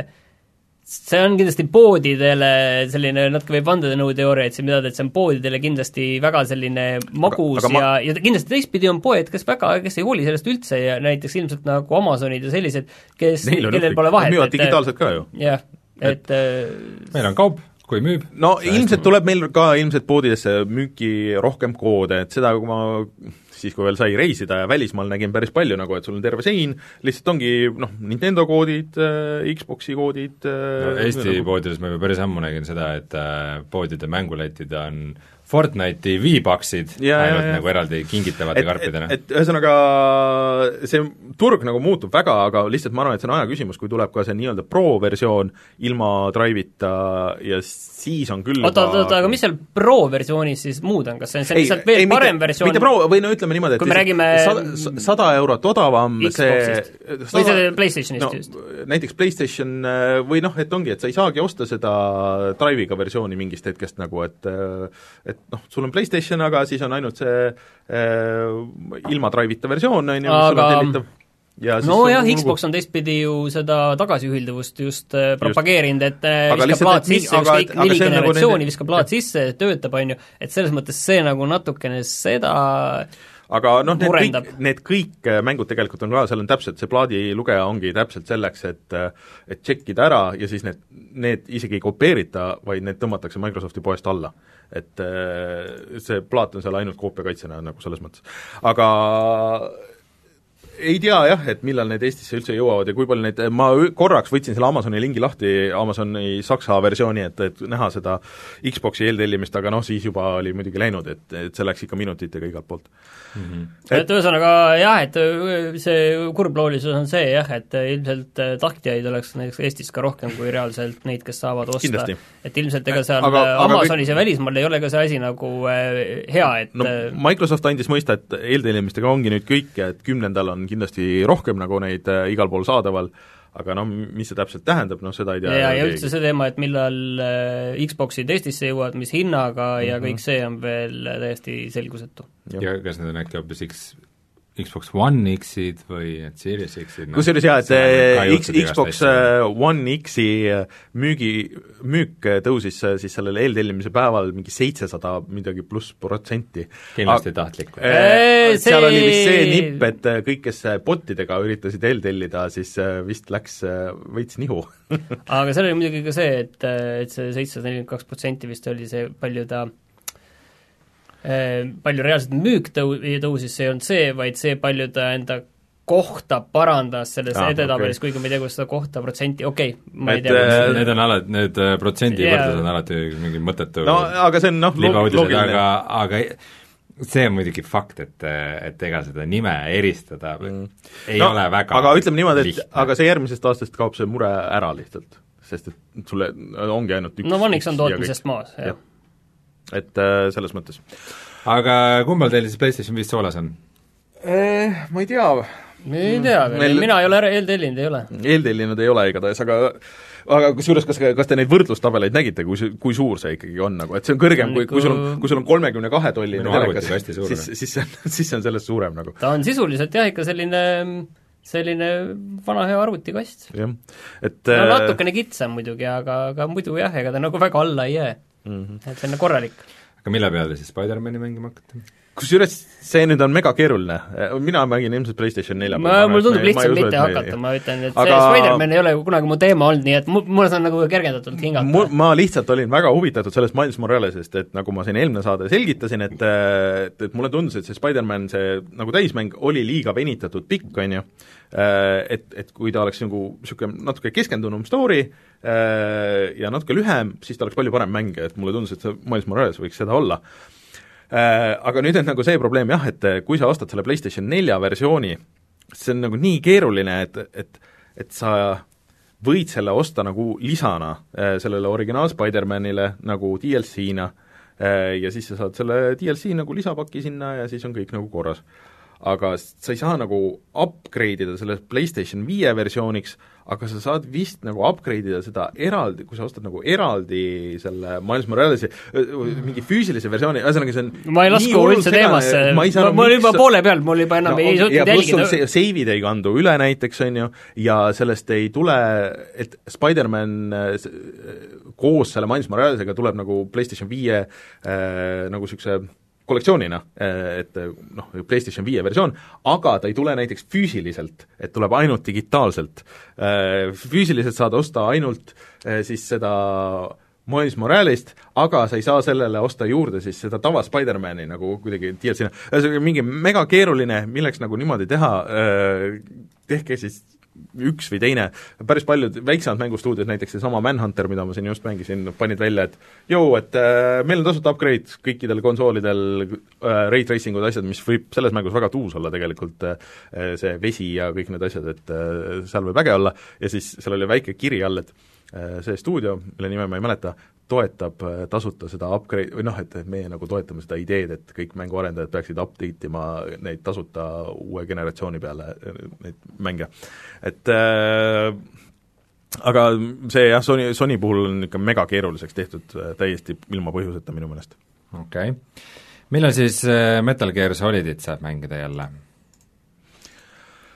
see on kindlasti poodidele selline, natuke võib vandenõuteooriaid siin midagi, et see on poodidele kindlasti väga selline magus aga, aga ma... ja, ja kindlasti teistpidi on poed, kes väga, kes ei hooli sellest üldse ja näiteks ilmselt nagu Amazonid ja sellised, kes, kellel pole vahet. Müüvad digitaalselt ka ju. jah, et, et meil on kaup, kui müüb. No ilmselt tuleb meil ka ilmselt poodidesse müüki rohkem koode, et seda, kui ma siis kui veel sai reisida ja välismaal nägin päris palju nagu, et sul on terve sein, lihtsalt ongi noh, Nintendo koodid, Xboxi koodid no, Eesti nagu... poodides ma juba päris ammu nägin seda, et poodide mänguletid on Fortnite'i V-Boxid ja, ainult ja, ja. nagu eraldi kingitavate et, karpidena. Et, et ühesõnaga see turg nagu muutub väga, aga lihtsalt ma arvan, et see on aja küsimus, kui tuleb ka see nii-öelda pro-versioon ilma drive'ita ja siis on küll oota, oota, oota, aga mis seal pro-versioonis siis muud on, kas see on see lihtsalt veel ei, parem mitte, versioon? mitte pro, või no ütleme niimoodi, et kui me räägime sada, sada eurot odavam Xboxist see, sada, või see PlayStationist no, just? Näiteks PlayStation või noh, et ongi, et sa ei saagi osta seda drive'iga versiooni mingist hetkest nagu, et et noh, sul on PlayStation, aga siis on ainult see äh, ilma drive'ita versioon, on ju, mis sul on tellitav. nojah, Xbox on teistpidi ju seda tagasiühilduvust just äh, propageerinud, et äh, viskab plaat sisse, ükskõik neli generatsiooni nende... viskab plaat sisse, töötab, on ju, et selles mõttes see nagu natukene seda aga noh, need kõik, need kõik mängud tegelikult on ka, seal on täpselt, see plaadilugeja ongi täpselt selleks, et et tšekkida ära ja siis need, need isegi ei kopeerita, vaid need tõmmatakse Microsofti poest alla. Et see plaat on seal ainult koopiakaitsena nagu selles mõttes. Aga ei tea jah, et millal need Eestisse üldse jõuavad ja kui palju neid, ma korraks võtsin selle Amazoni lingi lahti, Amazoni saksa versiooni, et, et näha seda Xboxi eeltellimist, aga noh, siis juba oli muidugi läinud, et, et see läks ikka minutitega igalt poolt. Mm-hmm. Et, et ühesõnaga jah, et see kurbloolisus on see jah, et ilmselt tahtjaid oleks näiteks Eestis ka rohkem kui reaalselt neid, kes saavad osta. Kindlasti. Et ilmselt ega seal aga, Amazonis aga... ja välismaal ei ole ka see asi nagu hea, et no, Microsoft andis mõista, et eeltellimistega ongi nüüd kõik, et kümnendal on kindlasti rohkem nagu neid äh, igal pool saadaval, aga noh, mis see täpselt tähendab, noh seda ei tea. ja, ja üldse see teema, et millal äh, Xboxid Eestisse jõuavad, mis hinnaga ja mm-hmm. kõik see on veel täiesti selgusetu. ja kas need on äkki hoopis X Xbox One X-id või Series X-id? Kusjuures jah, et X, Xbox One X-i müügi, müük tõusis siis sellel eeltellimise päeval mingi seitsesada midagi pluss protsenti. Kindlasti tahtlik. See... seal oli vist see nipp, et kõik, kes botidega üritasid eeltellida, siis vist läks veits nihu. aga seal oli muidugi ka see, et, et see seitsesada nelikümmend kaks protsenti vist oli see, palju ta palju reaalselt müük tõu-, tõusis, see ei olnud see, vaid see, palju ta enda kohta parandas selles ah, edetabelis okay., kuigi ma ei tea, kus seda kohta protsenti, okei okay,, ma ei et, tea äh, need on alati, need protsendi yeah. võrdlused on alati mingi mõttetu no aga see on noh, loogiline. aga, aga see on muidugi fakt, et, et ega seda nime eristada mm. ei no, ole väga aga ütleme niimoodi, et aga see järgmisest aastast kaob see mure ära lihtsalt, sest et sulle ongi ainult üks no Vanix on tootmisest maas, jah ja. et äh, selles mõttes. Aga kumbal teil siis PlayStation viis soolas on? Eh, ma ei tea. Ma ei tea, Meil... mina ei ole eeltellinud, ei ole. Eeltellinud ei ole igatahes, aga aga kusjuures, kas, kas te neid võrdlustabeleid nägite, kui, kui suur see ikkagi on, nagu, et see on kõrgem, kui, kui sul on, kui sul on kolmekümne kahe tolline telekas, siis, siis see on, siis see on sellest suurem nagu. Ta on sisuliselt jah, ikka selline selline vana hea arvutikast. Jah, et no natukene kitsam muidugi, aga, aga muidu jah, ega ta nagu väga alla ei jää. Mm-hmm. et see on korralik. Aga mille peale siis Spider-Mani mängima hakata? Kusjuures see nüüd on mega keeruline, mina mängin ilmselt PlayStation nelja ma, mul tundub lihtsam mitte me, hakata, ma ütlen, et aga... see Spider-Man ei ole ju kunagi mu teema olnud, nii et mul on nagu kergendatult hingata. Ma lihtsalt olin väga huvitatud sellest Miles Moralesest, et nagu ma siin eelmine saade selgitasin, et et, et mulle tundus, et see Spider-Man, see nagu täismäng oli liiga venitatud pikk, on ju, et, et kui ta oleks nagu niisugune natuke keskendunum story ja natuke lühem, siis ta oleks palju parem mäng, et mulle tundus, et see Miles Morales võiks seda olla. Aga nüüd on nagu see probleem jah, et kui sa ostad selle PlayStation nelja versiooni, see on nagu nii keeruline, et, et, et sa võid selle osta nagu lisana sellele originaal Spider-Manile nagu D L C-na ja siis sa saad selle D L C nagu lisapaki sinna ja siis on kõik nagu korras. Aga sa ei saa nagu upgrade'ida selle PlayStation viie versiooniks, aga sa saad vist nagu upgrade'ida seda eraldi, kui sa ostad nagu eraldi selle Miles Moralesi mingi füüsilise versiooni, ühesõnaga see on ma ei lasku üldse teemasse, ma, ma, ma olin juba sa... poole peal, mul juba enam no, ei suutnud jälgida. Ja seivid ei kandu üle näiteks, on ju, ja sellest ei tule, et Spider-Man koos selle Miles Moralesega tuleb nagu PlayStation viie äh, nagu niisuguse kollektsioonina, et noh, PlayStation viie versioon, aga ta ei tule näiteks füüsiliselt, et tuleb ainult digitaalselt. Füüsiliselt saad osta ainult siis seda Miles Moralest, aga sa ei saa sellele osta juurde siis seda tava Spider-Mani nagu kuidagi D L C-na. See on mingi mega keeruline, milleks nagu niimoodi teha, tehke siis üks või teine, päris paljud väiksemad mängustuudiod, näiteks see sama Manhunter, mida ma siin just mängisin, panid välja, et jõu, et äh, meil on tasuta upgrade kõikidel konsoolidel äh, ray tracingud, asjad, mis võib selles mängus väga tuus olla tegelikult, äh, see vesi ja kõik need asjad, et äh, seal võib äge olla, ja siis seal oli väike kiri all, et äh, see stuudio, mille nime ma ei mäleta, toetab äh, tasuta seda upgrade, või noh, et meie nagu toetame seda ideed, et kõik mänguarendajad peaksid update ima neid tasuta uue generatsiooni peale neid mänge. Et äh, aga see jah, Sony, Sony puhul on ikka mega keeruliseks tehtud äh, täiesti ilma põhjuseta minu meelest. Okei okay.. Millal siis äh, Metal Gear Solidit saab mängida jälle?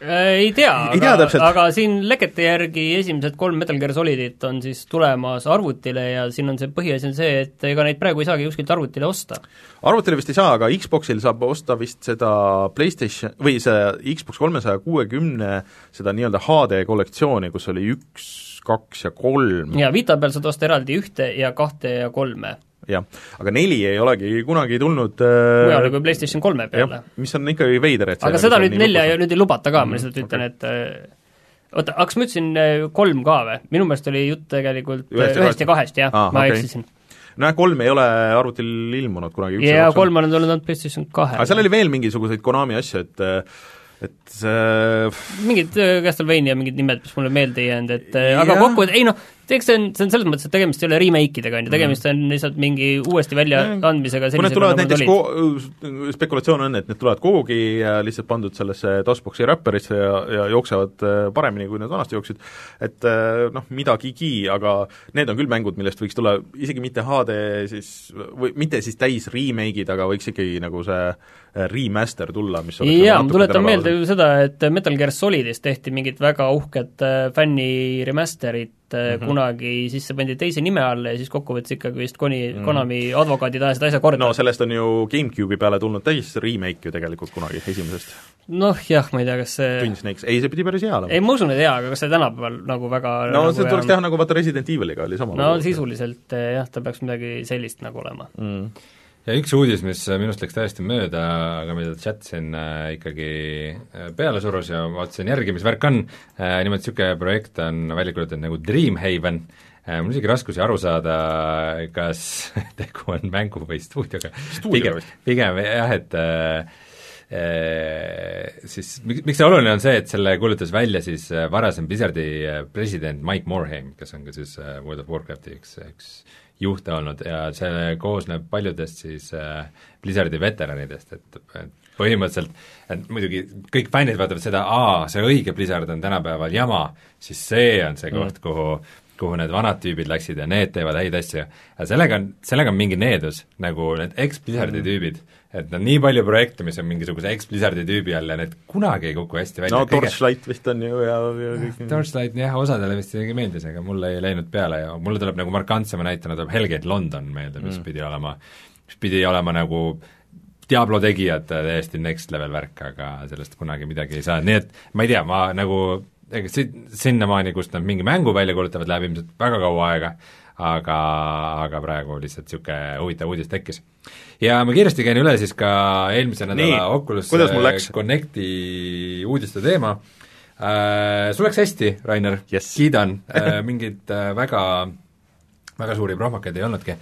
Ei tea, ei tea aga, täpselt. aga siin lekete järgi esimesed kolm Metal Gear Solidit on siis tulemas arvutile ja siin on see põhiasi on see, et ega neid praegu ei saagi kuskilt arvutile osta. Arvutile vist ei saa, aga Xboxil saab osta vist seda PlayStation, või see Xbox kolmesaja kuuekümne seda nii-öelda H D kollektsiooni, kus oli üks, kaks ja kolm. ja Vita peal saad osta eraldi ühte ja kahte ja kolme. jah, aga neli ei olegi kunagi tulnud mujale kui PlayStation kolme peale. Mis on ikkagi veider, et aga seda nüüd nelja ja nüüd ei lubata ka, ma lihtsalt ütlen, et oota, aga kas ma ütlesin kolm ka või? Minu meelest oli jutt tegelikult ühest, ühest ja kahest, jah, ah, ma okay. eksisin. no jah, kolm ei ole arvutil ilmunud kunagi. ja kolm on tulnud PlayStation kahe. aga seal oli veel mingisuguseid Konami asju, et et see mingid Castlevania mingid nimed, mis mulle meelde ei jäänud, et ja. aga kokku, et ei noh, eks see on, see on selles mõttes, et tegemist ei ole remake-idega, on ju, tegemist on lihtsalt mingi uuesti väljaandmisega kui need tulevad näiteks ko-, spekulatsioon on, et need tulevad kuhugi ja lihtsalt pandud sellesse DOS-boxi räpperisse ja, ja jooksevad paremini, kui need vanasti jooksid, et noh, midagigi, aga need on küll mängud, millest võiks tulla isegi mitte H D siis, või mitte siis täis remake-id, aga võiks ikkagi nagu see remaster tulla, mis oleks jaa, ma tuletan meelde ju seda, et Metal Gear Solidis tehti mingit väga uhket fänni remasterit mm-hmm. kunagi, siis see pandi teise nime alla ja siis kokkuvõttes ikkagi vist Koni, mm. Konami advokaadid ajasid asja korda. no sellest on ju GameCube'i peale tulnud täis remake ju tegelikult kunagi esimesest. noh jah, ma ei tea, kas see Twin Snakes, ei, see pidi päris hea olema. ei, ma usun, et hea, aga kas see tänapäeval nagu väga no nagu see tuleks teha nagu vaata Resident Eviliga oli sama. no sisuliselt jah, ta peaks midagi sellist nagu olema mm. ja üks uudis, mis minust läks täiesti mööda, aga mida chat siin äh, ikkagi peale surus ja vaatasin järgi, mis värk on äh,, nimelt niisugune projekt on välja kuulutatud nagu Dreamhaven äh,, mul isegi raskusi aru saada, kas tegu on mängu või stuudioga. pigem, pigem jah, et äh, äh, siis miks, miks see oluline on see, et selle kuulutas välja siis varasem Blizzardi president Mike Morhaime, kes on ka siis World of Warcrafti üks, üks juhte olnud ja see koosneb paljudest siis äh, Blizzardi veteranidest, et, et põhimõtteliselt, et muidugi kõik fännid vaatavad seda, aa, see õige Blizzard on tänapäeval jama, siis see on see koht, kuhu kuhu need vanad tüübid läksid ja need teevad häid asju. ja sellega on, sellega on mingi needus, nagu need ex-Blizzardi mm. tüübid, et on nii palju projekte, mis on mingisuguse ex-Blizzardi tüübi all ja need kunagi ei kuku hästi välja. no kõige... Torchlight vist on ju ja, ja kõik... Torchlight jah, osadele vist isegi meeldis, aga mulle ei läinud peale ja mulle tuleb nagu markantsema näitena tuleb Hellgate London meelde, mis mm. pidi olema, mis pidi olema nagu Diablo tegijad täiesti next level värk, aga sellest kunagi midagi ei saa, nii et ma ei tea, ma nagu ega sinnamaani, kust nad mingi mängu välja kuulutavad, läheb ilmselt väga kaua aega, aga, aga praegu lihtsalt niisugune huvitav uudis tekkis. Ja ma kiiresti käin üle siis ka eelmise nädala Oculus Connecti uudiste teema. Äh, sul läks hästi, Rainer, yes. Kiidan, äh, mingid äh, väga väga suuri prohmakaid ei olnudki,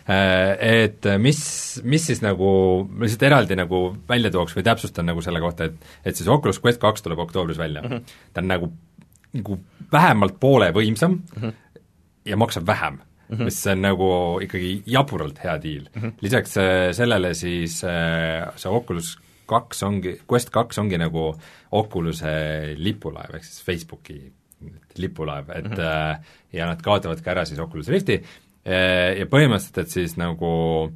et mis, mis siis nagu, ma lihtsalt eraldi nagu välja tooks või täpsustan nagu selle kohta, et et siis Oculus Quest kaks tuleb oktoobris välja mm. -hmm. ta on nagu, nagu vähemalt poole võimsam mm -hmm. ja maksab vähem mm, -hmm. mis on nagu ikkagi jaburalt hea diil mm. -hmm. lisaks sellele siis see Oculus kaks ongi, Quest kaks ongi nagu Oculus'e lipulaev, ehk siis Facebooki lipulaev, et mm -hmm. ja nad kaotavad ka ära siis Oculus Rifti ja põhimõtteliselt, et siis nagu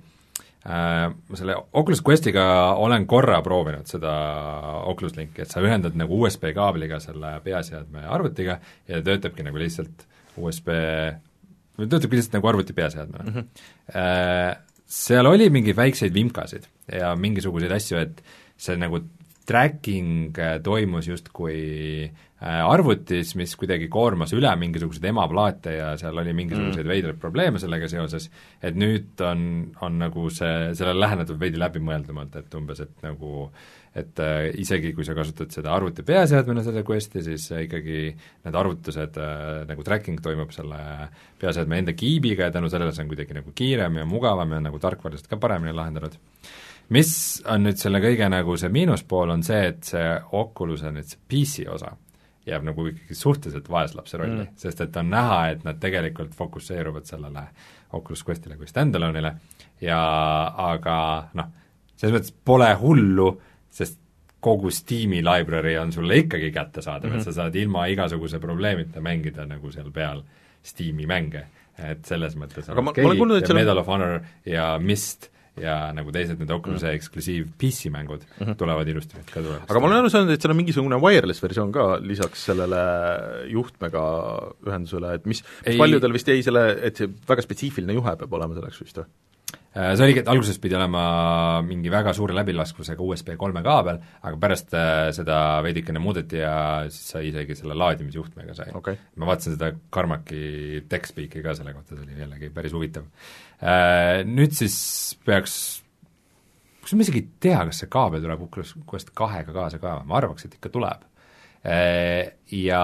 äh, selle Oculus Questiga olen korra proovinud seda Oculus Linki, et sa ühendad nagu U S B kaabliga selle peaseadme arvutiga ja töötabki nagu lihtsalt U S B, töötabki lihtsalt nagu arvuti peaseadmena mm. -hmm. Äh, seal oli mingeid väikseid vimkasid ja mingisuguseid asju, et see nagu tracking toimus justkui arvutis, mis kuidagi koormas üle mingisuguseid emaplaate ja seal oli mingisuguseid mm. veidraid probleeme sellega seoses, et nüüd on, on nagu see, sellele lähenetud veidi läbimõeldumalt, et umbes, et nagu et äh, isegi kui sa kasutad seda arvuti peaseadmena, seda Questi, siis äh, ikkagi need arvutused äh,, nagu tracking toimub selle peaseadme enda kiibiga ja tänu sellele see on kuidagi nagu kiirem ja mugavam ja nagu tarkvaraliselt ka paremini lahendanud. Mis on nüüd selle kõige nagu see miinuspool, on see, et see Oculus'e nüüd see P C osa jääb nagu ikkagi suhteliselt vaeslapse rolli mm., sest et on näha, et nad tegelikult fokusseeruvad sellele Oculus Questile kui stand-alone'ile ja aga noh, selles mõttes pole hullu, sest kogu Steam'i library on sulle ikkagi kättesaadav mm, -hmm. et sa saad ilma igasuguse probleemita mängida nagu seal peal Steam'i mänge, et selles mõttes aga ma, ma olen kuulnud, et Medal of Honor ja Myst ja nagu teised need Oculus'e mm. eksklusiiv P C-mängud mm -hmm. tulevad ilusti ka tulevad. aga ma olen aru saanud, et seal on mingisugune wireless versioon ka lisaks sellele juhtmega ühendusele, et mis, mis paljudel vist jäi selle, et see väga spetsiifiline juhe peab olema selleks vist või? See oligi, et alguses pidi olema mingi väga suure läbilaskvusega U S B kolme kaabel, aga pärast seda veidikene muudeti ja siis sai isegi selle laadimisjuhtmega sai okay.. ma vaatasin seda Carmacki TechSpeaki ka selle kohta, see oli jällegi päris huvitav. Nüüd siis peaks, kas ma isegi ei tea, kas see kaabel tuleb Oculus Quest kahega kaasa ka, ma arvaks, et ikka tuleb. Ja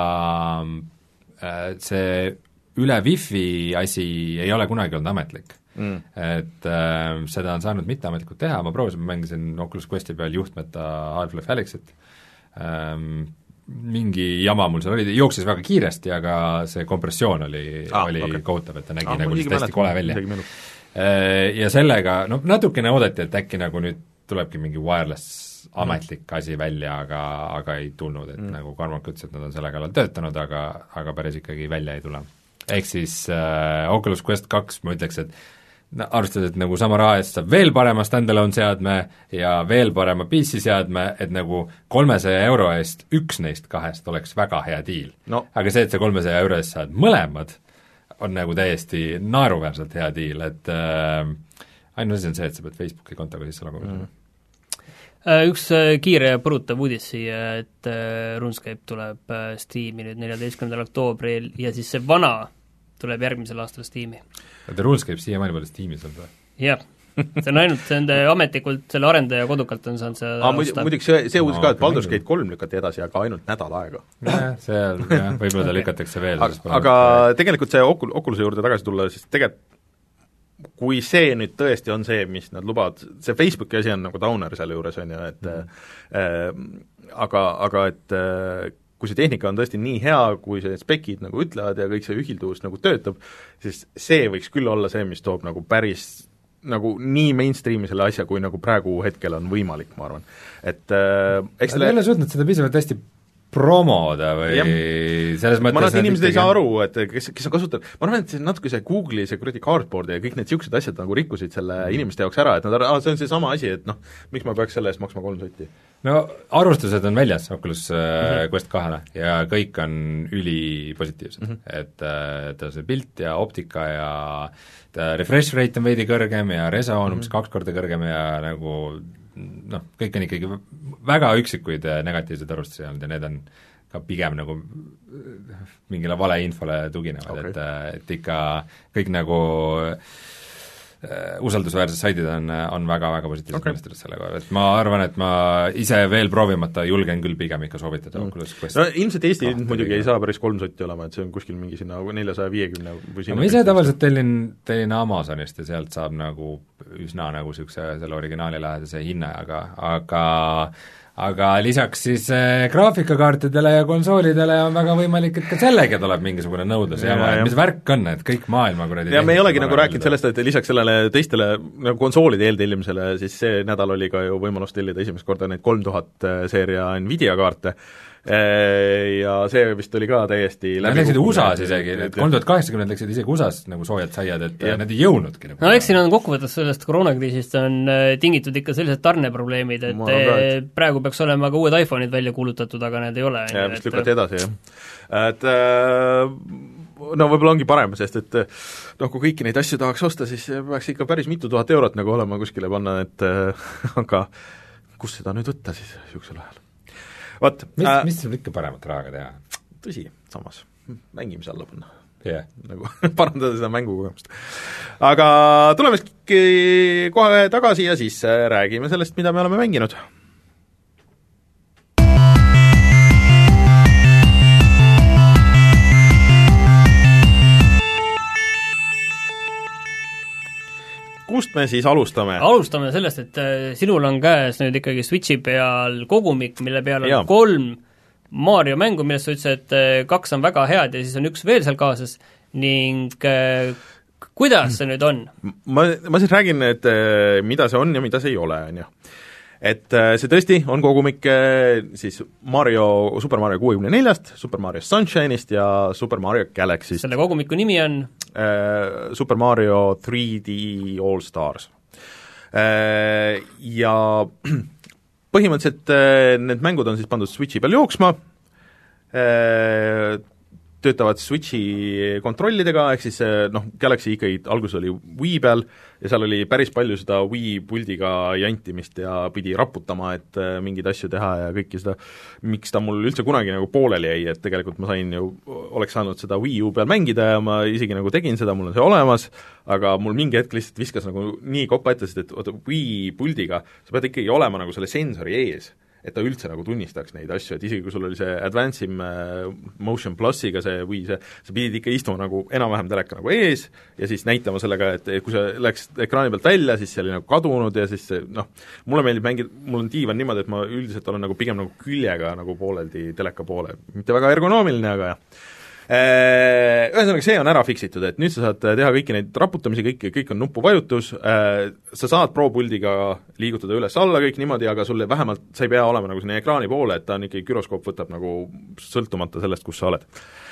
see üle Wi-Fi asi ei ole kunagi olnud ametlik. Mm. et äh, seda on saanud mitteametlikult teha, ma proovisin, ma mängisin Oculus Questi peal juhtmeta Half-Life Alyxit, ähm, mingi jama mul seal oli, jooksis väga kiiresti, aga see kompressioon oli ah,, oli okay. kohutav, et ta nägi ah, nagu lihtsalt hästi kole välja. Äh, ja sellega, no natukene oodati, et äkki nagu nüüd tulebki mingi wireless ametlik mm. asi välja, aga, aga ei tulnud, et mm. nagu Carmack ütles, et nad on selle kallal töötanud, aga, aga päris ikkagi välja ei tule. Ehk siis äh, Oculus Quest kaks, ma ütleks, et no, arvestades, et nagu sama raha eest saab veel parema stand-alone seadme ja veel parema P C-seadme, et nagu kolmesaja euro eest üks neist kahest oleks väga hea diil no.. aga see, et see kolmesaja euro eest saad mõlemad, on nagu täiesti naeruväärselt hea diil, et äh, ainult asi on see, et sa pead Facebooki kontoga sisse loguma mm. Üks kiire ja põrutav uudis siia, et RuneScape tuleb Steam'i nüüd neljateistkümnendal oktoobril ja siis see vana tuleb järgmisel aastal Steam'i. Oota, RuneScape siiamaani pole Steam'is olnud või? Jah, see on ainult nende ametlikult, selle arendaja kodukalt on saanud seda ah, osta. Muidugi see, see uudis no, ka, et Baldur's Gate kolm lükati edasi, aga ainult nädal aega. jah, seal, jah, võib-olla ta lükatakse veel. aga, aga tegelikult see Ocul-, Oculus'e juurde tagasi tulla, siis tegelikult kui see nüüd tõesti on see, mis nad lubavad, see Facebooki asi on nagu downer selle juures, on ju, et mm. äh, aga, aga et äh, kui see tehnika on tõesti nii hea, kui see spekid nagu ütlevad ja kõik see ühilduvus nagu töötab, siis see võiks küll olla see, mis toob nagu päris nagu nii mainstreami selle asja, kui nagu praegu hetkel on võimalik, ma arvan. Et äh, eks ta ei ole suutnud seda piisavalt hästi promoda või ja. selles mõttes ma arvan, et inimesed ei saa aru, et kes, kes on kasutanud, ma arvan, et see natuke see Google'i see kuradi cardboard ja kõik need niisugused asjad nagu rikkusid selle mm. inimeste jaoks ära, et nad arvavad, see on seesama asi, et noh, miks ma peaks selle eest maksma kolm sotti? No arvustused on väljas Oculus mm-hmm. Quest kahele ja kõik on ülipositiivsed mm, -hmm. et ta see pilt ja optika ja ta refresh rate on veidi kõrgem ja reso on umbes mm -hmm. kaks korda kõrgem ja nagu noh, kõik on ikkagi väga üksikuid negatiivseid arvustusi olnud ja need on ka pigem nagu mingile valeinfole tuginevad okay., et, et ikka kõik nagu uh, usaldusväärsed saidid on, on väga-väga positiivselt okay. mõistetud selle koha, et ma arvan, et ma ise veel proovimata julgen küll pigem ikka soovitada mm. Oculus Quest. No ilmselt Eesti ah, muidugi ei saa päris kolm sotti olema, et see on kuskil mingi sinna neljasaja viiekümne või sinna no, ma ise tavaliselt tellin, tellin Amazonist ja sealt saab nagu üsna nagu niisuguse selle originaali lähedase hinna, aga, aga aga lisaks siis äh, graafikakaartidele ja konsoolidele on väga võimalik, et ka sellega tuleb mingisugune nõudlus ja, ja, ja mis värk on, et kõik maailma kuradi ja me ei olegi nagu rääkinud sellest, et lisaks sellele teistele nagu konsoolide eeltellimisele, siis see nädal oli ka ju võimalus tellida esimest korda neid kolm tuhat seeria Nvidia kaarte ja see vist oli ka täiesti läbi läksid U S A-s isegi, et kolm tuhat kaheksakümmend läksid isegi U S A-s nagu soojad saiad, et ja. Nad ei jõudnudki nagu. No eks siin on kokkuvõttes sellest koroonakriisist on tingitud ikka sellised tarneprobleemid, et ka, praegu peaks olema ka uued iPhone'id välja kuulutatud, aga need ei ole. Ja vist lükati edasi, jah. Et no võib-olla ongi parem, sest et noh, kui kõiki neid asju tahaks osta, siis peaks ikka päris mitu tuhat eurot nagu olema kuskile panna, et aga kus seda nüüd võtta siis niisugusel ajal? Vaat, mis äh,, mis sul ikka paremat rahaga teha? Tõsi, samas, mängimise alla panna yeah. nagu parandada seda mängukogemust. Aga tuleme kohe tagasi ja siis räägime sellest, mida me oleme mänginud. Kust me siis alustame? Alustame sellest, et sinul on käes nüüd ikkagi Switchi peal kogumik, mille peal on ja. kolm Mario mängu, millest sa ütlesid, et kaks on väga head ja siis on üks veel seal kaasas ning kuidas see nüüd on? Ma, ma siis räägin, et mida see on ja mida see ei ole, on ju. Et see tõesti on kogumik siis Mario, Super Mario kuuekümne neljast, Super Mario Sunshine'ist ja Super Mario Galaxy'st. Selle kogumiku nimi on? Super Mario three D All Stars. Ja põhimõtteliselt need mängud on siis pandud Switchi peal jooksma, töötavad Switchi kontrollidega, ehk siis noh, Galaxy ikkagi alguses oli Wii peal ja seal oli päris palju seda Wii puldiga jantimist ja pidi raputama, et mingeid asju teha ja kõiki seda, miks ta mul üldse kunagi nagu pooleli jäi, et tegelikult ma sain ju, oleks saanud seda Wii U peal mängida ja ma isegi nagu tegin seda, mul on see olemas, aga mul mingi hetk lihtsalt viskas nagu nii kopa ette, sest et oota, Wii puldiga sa pead ikkagi olema nagu selle sensori ees, et ta üldse nagu tunnistaks neid asju, et isegi kui sul oli see Advancim Motion Plusiga see või see, sa pidid ikka istuma nagu enam-vähem teleka nagu ees ja siis näitama sellega, et kui see läks ekraani pealt välja, siis see oli nagu kadunud ja siis see noh, mulle meeldib mängida, mul on diivan niimoodi, et ma üldiselt olen nagu pigem nagu küljega nagu pooleldi teleka poole, mitte väga ergonoomiline, aga jah. Ühesõnaga, see on ära fiksitud, et nüüd sa saad teha kõiki neid raputamisi, kõik, kõik on nupuvajutus, sa saad Pro-puldiga liigutada üles-alla kõik niimoodi, aga sulle vähemalt, sa ei pea olema nagu sinna ekraani poole, et ta on ikkagi, gyroskoop võtab nagu sõltumata sellest, kus sa oled.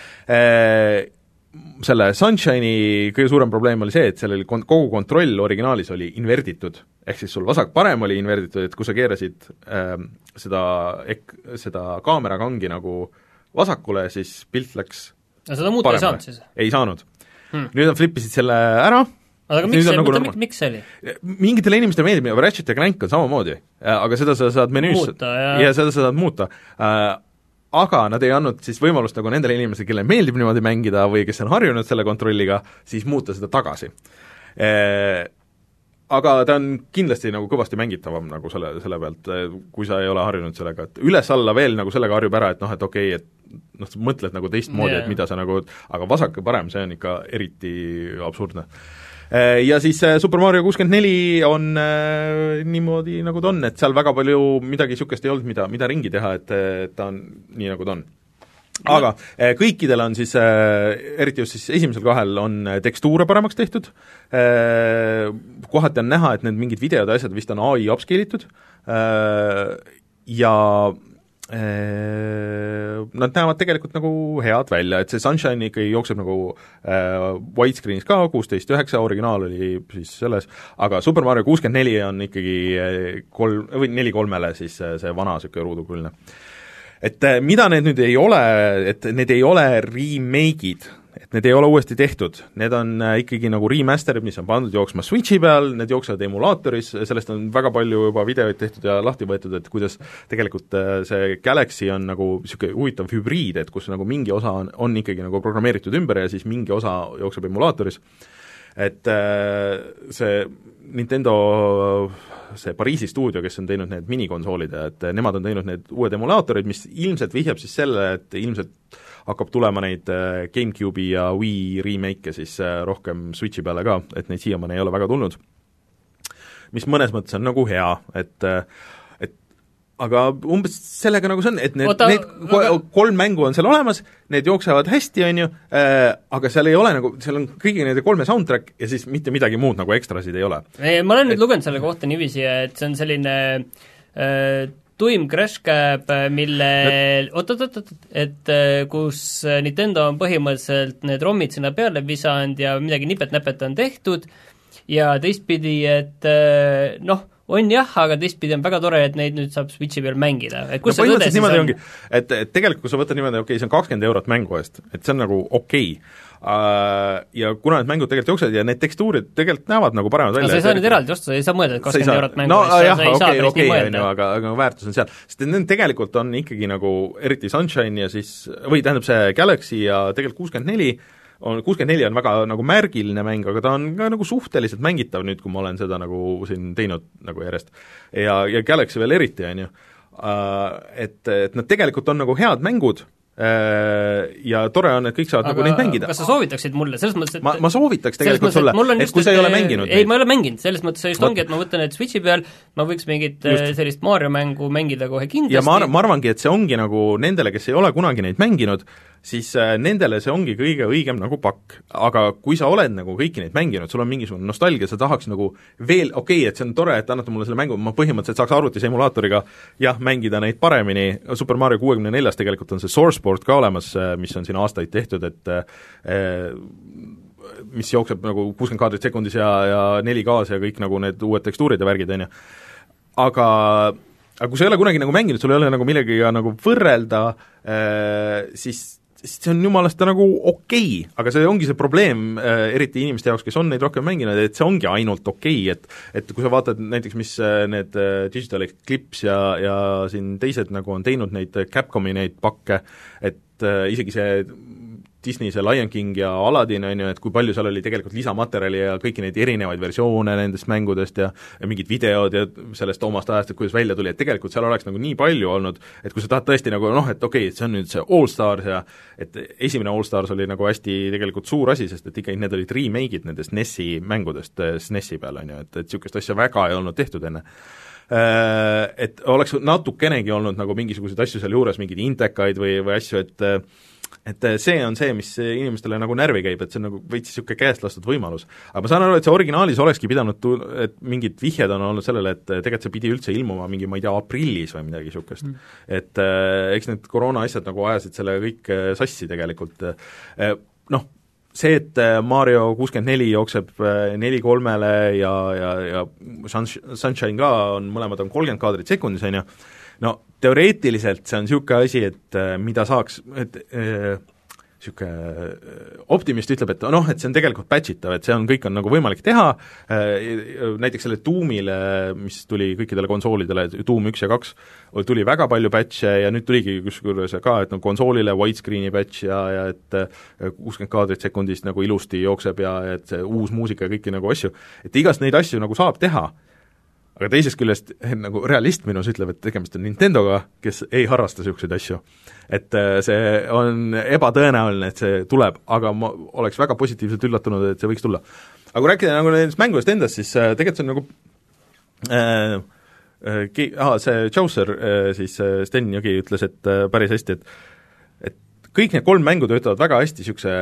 Selle Sunshine'i kõige suurem probleem oli see, et seal oli kon-, kogu kontroll originaalis oli inverditud, ehk siis sul vasak-parem oli inverditud, et kui sa keerasid äh, seda, ek-, seda kaamerakangi nagu vasakule, siis pilt läks no seda muuta ei saanud siis? Ei saanud hmm.. Nüüd nad flippisid selle ära. aga miks see, nagu miks, miks see oli? Mingitele inimestele meeldib, Ratchet ja Clank on samamoodi, aga seda sa saad menüüs muuta, ja. ja seda sa saad muuta. Aga nad ei andnud siis võimalust nagu nendele inimestele, kelle meeldib niimoodi mängida või kes on harjunud selle kontrolliga, siis muuta seda tagasi. Aga ta on kindlasti nagu kõvasti mängitavam nagu selle, selle pealt, kui sa ei ole harjunud sellega, et üles-alla veel nagu sellega harjub ära, et noh, et okei okay,, et noh, sa mõtled nagu teistmoodi yeah., et mida sa nagu, aga vasak ja parem, see on ikka eriti absurdne. Ja siis Super Mario kuuskümmend neli on äh, niimoodi, nagu ta on, et seal väga palju midagi niisugust ei olnud, mida, mida ringi teha, et, et ta on nii, nagu ta on. Aga äh, kõikidel on siis äh,, eriti just siis esimesel kahel on tekstuure paremaks tehtud, äh, kohati on näha, et need mingid videod ja asjad vist on A I upscale itud äh, ja nad näevad tegelikult nagu head välja, et see Sunshine ikkagi jookseb nagu äh, widescreenis ka, kuusteist üheksa, originaal oli siis selles, aga Super Mario kuuskümmend neli on ikkagi kolm, või neli kolmele siis see vana niisugune ruudukülne. Et mida need nüüd ei ole, et need ei ole remake'id, et need ei ole uuesti tehtud, need on ikkagi nagu remasterid, mis on pandud jooksma Switchi peal, need jooksevad emulaatoris, sellest on väga palju juba videoid tehtud ja lahti võetud, et kuidas tegelikult see Galaxy on nagu niisugune huvitav hübriid, et kus nagu mingi osa on, on ikkagi nagu programmeeritud ümber ja siis mingi osa jookseb emulaatoris. Et see Nintendo, see Pariisi stuudio, kes on teinud need minikonsoolid, et nemad on teinud need uued emulaatorid, mis ilmselt vihjab siis selle, et ilmselt hakkab tulema neid GameCube'i ja Wii remake'e siis rohkem Switchi peale ka, et neid siiamaani ei ole väga tulnud. Mis mõnes mõttes on nagu hea, et et aga umbes sellega nagu see on, et need, Oota, need aga... kolm mängu on seal olemas, need jooksevad hästi, on ju, äh, aga seal ei ole nagu, seal on kõigi nende kolme soundtrack ja siis mitte midagi muud nagu ekstrasid ei ole. Ma olen nüüd et... lugenud selle kohta niiviisi, et see on selline äh, tuim crash cab, mille oot-oot-oot, et kus Nintendo on põhimõtteliselt need rommid sinna peale visanud ja midagi nipet-näpet on tehtud ja teistpidi, et noh, on jah, aga teistpidi on väga tore, et neid nüüd saab Switchi peal mängida. Et kus no, see tõde siis on? Ongi, et, et tegelikult, kui sa võtad niimoodi, okei okay,, see on kakskümmend eurot mängu eest, et see on nagu okei okay. Uh, ja kuna need mängud tegelikult jooksevad ja need tekstuurid tegelikult näevad nagu paremad välja. No sa ei saa nüüd eraldi osta, sa ei saa mõelda, et kakskümmend eurot mängu no, eest, jah, sa ei okay, saa päris okay, nii mõelda. Aga, aga väärtus on seal, sest need tegelikult on ikkagi nagu eriti Sunshine ja siis, või tähendab see Galaxy ja tegelikult kuuskümmend neli on, kuuskümmend neli on väga nagu märgiline mäng, aga ta on ka nagu suhteliselt mängitav nüüd, kui ma olen seda nagu siin teinud nagu järjest. Ja, ja Galaxy veel eriti, on ju. Uh, et, et nad tegelikult on nagu head mängud, ja tore on, et kõik saavad aga nagu neid mängida. Kas sa soovitaksid mulle, selles mõttes, et ma, ma soovitaks tegelikult sulle, et, et kui sa ei ole mänginud ei, neid. Ma ei ole mänginud, selles mõttes just ongi, et ma võtan need Switchi peal, ma võiks mingit just. sellist Mario mängu mängida kohe kindlasti. Ja ma, ma arvangi, et see ongi nagu nendele, kes ei ole kunagi neid mänginud, siis nendele see ongi kõige õigem nagu pakk. Aga kui sa oled nagu kõiki neid mänginud, sul on mingisugune nostalgia, sa tahaks nagu veel, okei okay,, et see on tore, et annate mulle selle mängu, ma põhimõtteliselt saaks arvutis emulaatoriga jah, mängida neid paremini, Super Mario kuuekümne neljas tegelikult on see Sourceport ka olemas, mis on siin aastaid tehtud, et mis jookseb nagu kuuskümmend kaadrit sekundis ja, ja neli K-s ja kõik nagu need uued tekstuurid ja värgid, on ju. Aga aga kui sa ei ole kunagi nagu mänginud, sul ei ole nagu millegiga nagu võrrelda, siis siis see on jumalast nagu okei okay., aga see ongi see probleem äh, eriti inimeste jaoks, kes on neid rohkem mänginud, et see ongi ainult okei okay., et et kui sa vaatad näiteks, mis äh, need äh, Digital Eclipse ja, ja siin teised nagu on teinud neid Capcomi neid pakke, et äh, isegi see Disney, see Lion King ja Aladdin, on ju, et kui palju seal oli tegelikult lisamaterjali ja kõiki neid erinevaid versioone nendest mängudest ja, ja mingid videod ja sellest omast ajast, et kuidas välja tuli, et tegelikult seal oleks nagu nii palju olnud, et kui sa tahad tõesti nagu noh, et okei okay,, et see on nüüd see All Stars ja et esimene All Stars oli nagu hästi tegelikult suur asi, sest et ikkagi need olid remake'id nendest N E S-i mängudest S N E S-i peal, on ju, et, et niisugust asja väga ei olnud tehtud enne. Et oleks natukenegi olnud nagu mingisuguseid asju seal juures, mingeid intekaid või, või asju, et et see on see, mis inimestele nagu närvi käib, et see on nagu veits niisugune käest lastud võimalus. aga ma saan aru, et see originaalis olekski pidanud tu-, et mingid vihjed on olnud sellele, et tegelikult see pidi üldse ilmuma mingi, ma ei tea, aprillis või midagi niisugust mm.. et äh, eks need koroona asjad nagu ajasid selle kõik sassi tegelikult äh,. Noh, see, et Mario kuuskümmend neli jookseb neli kolmele ja, ja, ja Sunshine ka on, mõlemad on kolmkümmend kaadrit sekundis, on ju, no teoreetiliselt see on niisugune asi, et mida saaks, et niisugune optimist ütleb, et noh, et see on tegelikult patchitav, et see on, kõik on nagu võimalik teha, näiteks selle Doomile, mis tuli kõikidele konsoolidele, Doom üks ja kaks, tuli väga palju patch'e ja nüüd tuligi kusjuures ka, et no konsoolile widescreeni patch ja, ja et kuuskümmend kaadrit sekundist nagu ilusti jookseb ja et see uus muusika ja kõiki nagu asju, et igast neid asju nagu saab teha, aga teisest küljest nagu realist minus ütleb, et tegemist on Nintendoga, kes ei harrasta niisuguseid asju. Et see on ebatõenäoline, et see tuleb, aga ma oleks väga positiivselt üllatunud, et see võiks tulla. aga kui rääkida nagu nendest mängudest endast, siis tegelikult see on nagu äh, äh, aha, see Chaucer äh, siis äh, Sten Jõgi ütles, et äh, päris hästi, et et kõik need kolm mängu töötavad väga hästi niisuguse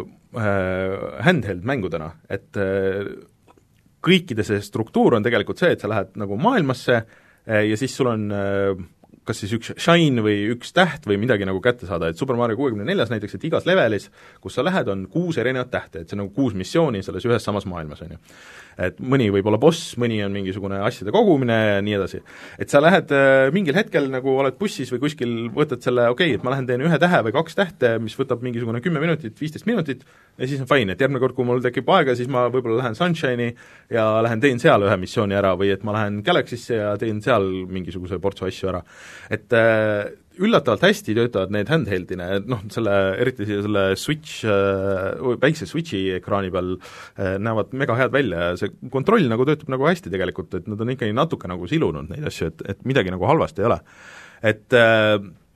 äh, handheld mängudena, et äh, kõikide see struktuur on tegelikult see, et sa lähed nagu maailmasse ja siis sul on kas siis üks shine või üks täht või midagi nagu kätte saada, et Super Mario kuuekümne neljas näiteks, et igas levelis, kus sa lähed, on kuus erinevat tähte, et see on nagu kuus missiooni selles ühes samas maailmas, on ju. Et mõni võib olla boss, mõni on mingisugune asjade kogumine ja nii edasi. Et sa lähed mingil hetkel nagu oled bussis või kuskil, võtad selle, okei okay,, et ma lähen teen ühe tähe või kaks tähte, mis võtab mingisugune kümme minutit, viisteist minutit ja siis on fine, et järgmine kord, kui mul tekib aega, siis ma võib-olla lähen Sunshine'i ja lähen teen seal ühe missiooni ära või et ma lähen Galaxy'sse ja teen seal mingisuguse portsu asju ära. Et äh, üllatavalt hästi töötavad need handheldina, et noh, selle, eriti selle Switch äh,, väikse Switchi ekraani peal äh, näevad mega head välja ja see kontroll nagu töötab nagu hästi tegelikult, et nad on ikkagi natuke nagu silunud neid asju, et, et midagi nagu halvasti ei ole. Et äh,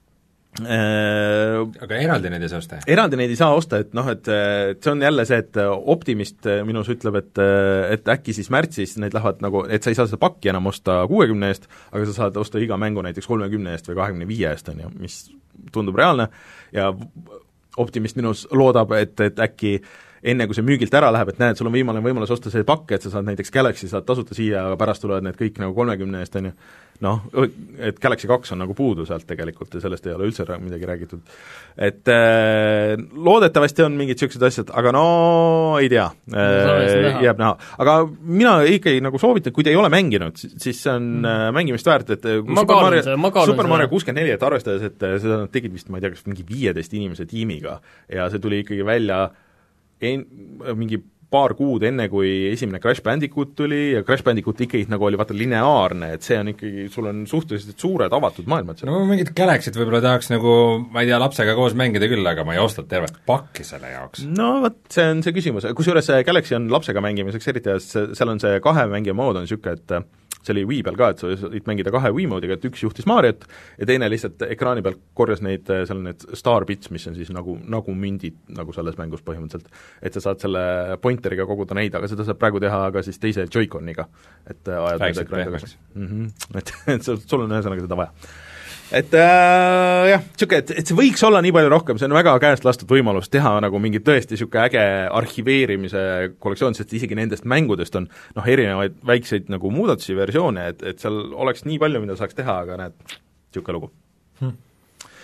Äh, aga eraldi neid ei saa osta? Eraldi neid ei saa osta, et noh, et, et see on jälle see, et optimist minus ütleb, et et äkki siis märtsis need lähevad nagu, et sa ei saa seda pakki enam osta kuuekümne eest, aga sa saad osta iga mängu näiteks kolmekümne eest või kahekümne viie eest, on ju, mis tundub reaalne ja optimist minus loodab, et, et äkki enne kui see müügilt ära läheb, et näed, sul on viimane võimalus osta see pakk, et sa saad näiteks Galaxy, saad tasuta siia, aga pärast tulevad need kõik nagu kolmekümne eest, on ju. Noh, et Galaxy kaks on nagu puudu sealt tegelikult ja sellest ei ole üldse midagi räägitud. Et äh, loodetavasti on mingid niisugused asjad, aga no ei tea äh,, jääb näha. Aga mina ikkagi nagu soovitan, kui te ei ole mänginud, siis see on mm. mängimist väärt, et ma Super Mario, see, Super Mario kuuskümmend neli, et arvestades, et seda nad tegid vist, ma ei tea, kas mingi viieteist inimese tiimiga ja see tuli ikkagi välja en, mingi paar kuud enne, kui esimene Crash Bandicoot tuli ja Crash Bandicoot ikkagi nagu oli vaata lineaarne, et see on ikkagi, sul on suhteliselt suured avatud maailmad seal. no mingit Galaxy't võib-olla tahaks nagu, ma ei tea, lapsega koos mängida küll, aga ma ei osta tervet pakki selle jaoks. no vot, see on see küsimus, kusjuures see Galaxy on lapsega mängimiseks eriti ja seal on see kahe mängija mood on niisugune, et see oli Wii peal ka, et sa võid mängida kahe Wii moodiga, et üks juhtis Mariot ja teine lihtsalt ekraani peal korjas neid, seal on need star bits, mis on siis nagu, nagu mündid nagu selles mängus põhimõtteliselt. Et sa saad selle pointeriga koguda neid, aga seda saab praegu teha ka siis teise Joy-Coniga, et ajad need ekraani tagasi. Mm-hmm. Et, et sul on ühesõnaga seda vaja. Et äh, jah, niisugune, et, et see võiks olla nii palju rohkem, see on väga käest lastud võimalus teha nagu mingi tõesti niisugune äge arhiveerimise kollektsioon, sest isegi nendest mängudest on noh, erinevaid väikseid nagu muudatusi, versioone, et, et seal oleks nii palju, mida saaks teha, aga näed, niisugune lugu hmm..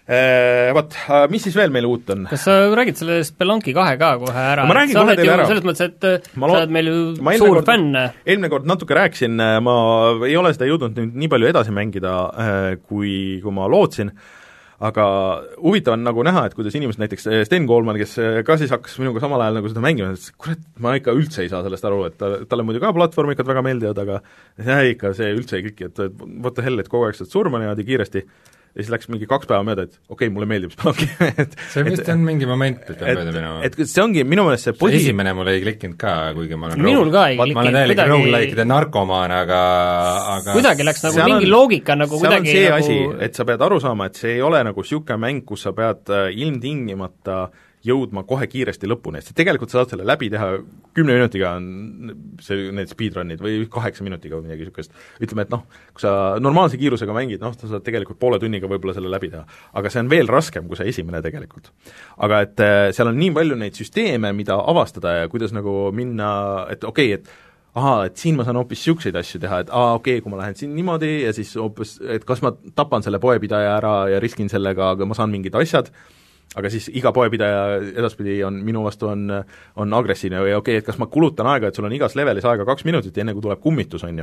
Vot, mis siis veel meil uut on? Kas sa räägid selle Spelunky kahe ka kohe ära? ma räägin kohe teile ära. Selles mõttes, et ma sa oled meil ju suur kord, fänn. Eelmine kord natuke rääkisin, ma ei ole seda jõudnud nüüd nii palju edasi mängida, kui, kui ma lootsin, aga huvitav on nagu näha, et kuidas inimesed, näiteks Sten Koolman, kes ka siis hakkas minuga samal ajal nagu seda mängima, et kurat, ma ikka üldse ei saa sellest aru, et ta, talle muidu ka platvormikad väga meeldivad, aga see ikka, see üldse ei kliki, et what the hell, et kogu aeg saad surma niimoodi kiiresti, ja siis läks mingi kaks päeva mööda, et okei okay,, mulle meeldib Spelunky et see vist et, on mingi moment, et peab mööda minema. Et see ongi minu meelest see posi... see esimene mulle ei klikkinud ka, kuigi ma olen minul ka ei klikkinud. Ma olen täielik roguelike'ide narkomaan, aga, aga kuidagi läks nagu mingi on, loogika nagu kuidagi see nagu... asi, et sa pead aru saama, et see ei ole nagu niisugune mäng, kus sa pead ilmtingimata jõudma kohe kiiresti lõpuni, et tegelikult sa saad selle läbi teha, kümne minutiga on see, need speedrunid või kaheksa minutiga või midagi niisugust. Ütleme, et noh, kui sa normaalse kiirusega mängid, noh, sa saad tegelikult poole tunniga võib-olla selle läbi teha. Aga see on veel raskem kui see esimene tegelikult. Aga et seal on nii palju neid süsteeme, mida avastada ja kuidas nagu minna, et okei okay,, et ahaa, et siin ma saan hoopis niisuguseid asju teha, et aa, okei okay,, kui ma lähen siin niimoodi ja siis hoopis, et kas ma tapan selle poepidaja ära ja riskin sellega, aga ma saan mingid asjad, aga siis iga poepidaja edaspidi on, minu vastu on, on agressiivne või okei okay,, et kas ma kulutan aega, et sul on igas levelis aega kaks minutit, enne kui tuleb kummitus, on ju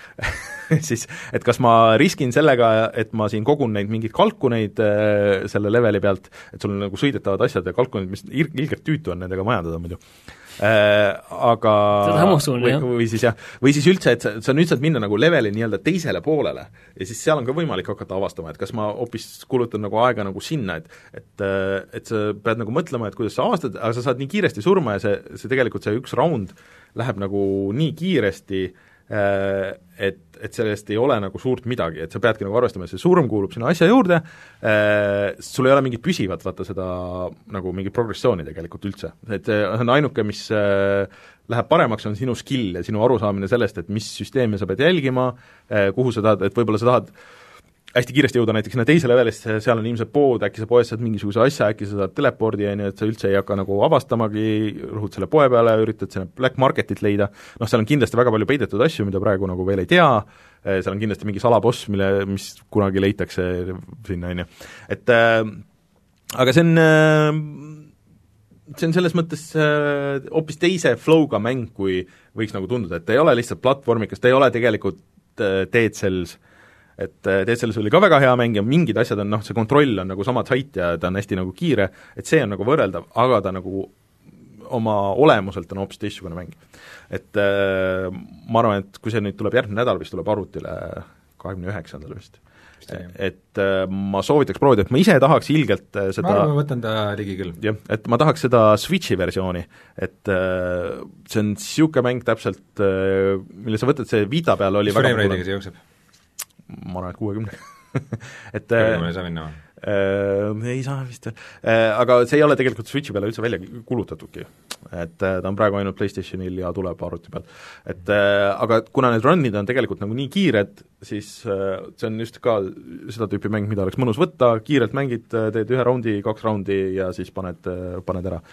siis, et kas ma riskin sellega, et ma siin kogun neid mingeid kalkuneid äh, selle leveli pealt, et sul on nagu sõidetavad asjad ja kalkunid, mis il-, ilgelt tüütu on nendega majandada muidu. Äh, aga seda musun, või, või siis jah, või siis üldse, et sa, sa nüüd saad minna nagu leveli nii-öelda teisele poolele ja siis seal on ka võimalik hakata avastama, et kas ma hoopis kulutan nagu aega nagu sinna, et et, et sa pead nagu mõtlema, et kuidas sa avastad, aga sa saad nii kiiresti surma ja see, see tegelikult see üks raund läheb nagu nii kiiresti, et, et sellest ei ole nagu suurt midagi, et sa peadki nagu arvestama, et see surm kuulub sinna asja juurde, sul ei ole mingit püsivat, vaata seda nagu mingit progressiooni tegelikult üldse, et see on ainuke, mis läheb paremaks, on sinu skill ja sinu arusaamine sellest, et mis süsteemi sa pead jälgima, kuhu sa tahad, et võib-olla sa tahad hästi kiiresti jõuda näiteks sinna teise levelisse, seal on ilmselt pood, äkki sa poes saad mingisuguse asja, äkki sa saad telepordi, on ju, et sa üldse ei hakka nagu avastamagi, rõhud selle poe peale, üritad selle black marketit leida, noh, seal on kindlasti väga palju peidetud asju, mida praegu nagu veel ei tea, seal on kindlasti mingi salaboss, mille, mis kunagi leitakse sinna, on ju. Et äh, aga see on äh, see on selles mõttes hoopis äh, teise flow'ga mäng, kui võiks nagu tunduda, et ta ei ole lihtsalt platvormikas, ta ei ole tegelikult äh, Dead Cells, et Dead Cells oli ka väga hea mäng ja mingid asjad on, noh, see kontroll on nagu sama tight ja ta on hästi nagu kiire, et see on nagu võrreldav, aga ta nagu oma olemuselt on hoopis teistsugune mäng. Et äh, ma arvan, et kui see nüüd tuleb järgmine nädal, vist tuleb arvutile kahekümne üheksandal vist, et äh, ma soovitaks proovida, et ma ise tahaks ilgelt seda ma arvan, ma võtan ta ligi küll. jah, et ma tahaks seda Switchi versiooni, et äh, see on niisugune mäng täpselt, äh, mille sa võtad, see Vita peal oli mis väga frame-rate'iga see jookseb? ma arvan, et kuuekümne et kuuekümne ei saa minna või? Äh, ei saa vist veel äh,, aga see ei ole tegelikult Switchi peale üldse välja kuulutatudki. Et äh, ta on praegu ainult PlayStationil ja tuleb arvuti peal. Et äh, aga kuna need run'id on tegelikult nagu nii kiired, siis äh, see on just ka seda tüüpi mäng, mida oleks mõnus võtta, kiirelt mängid, teed ühe raundi, kaks raundi ja siis paned, paned ära.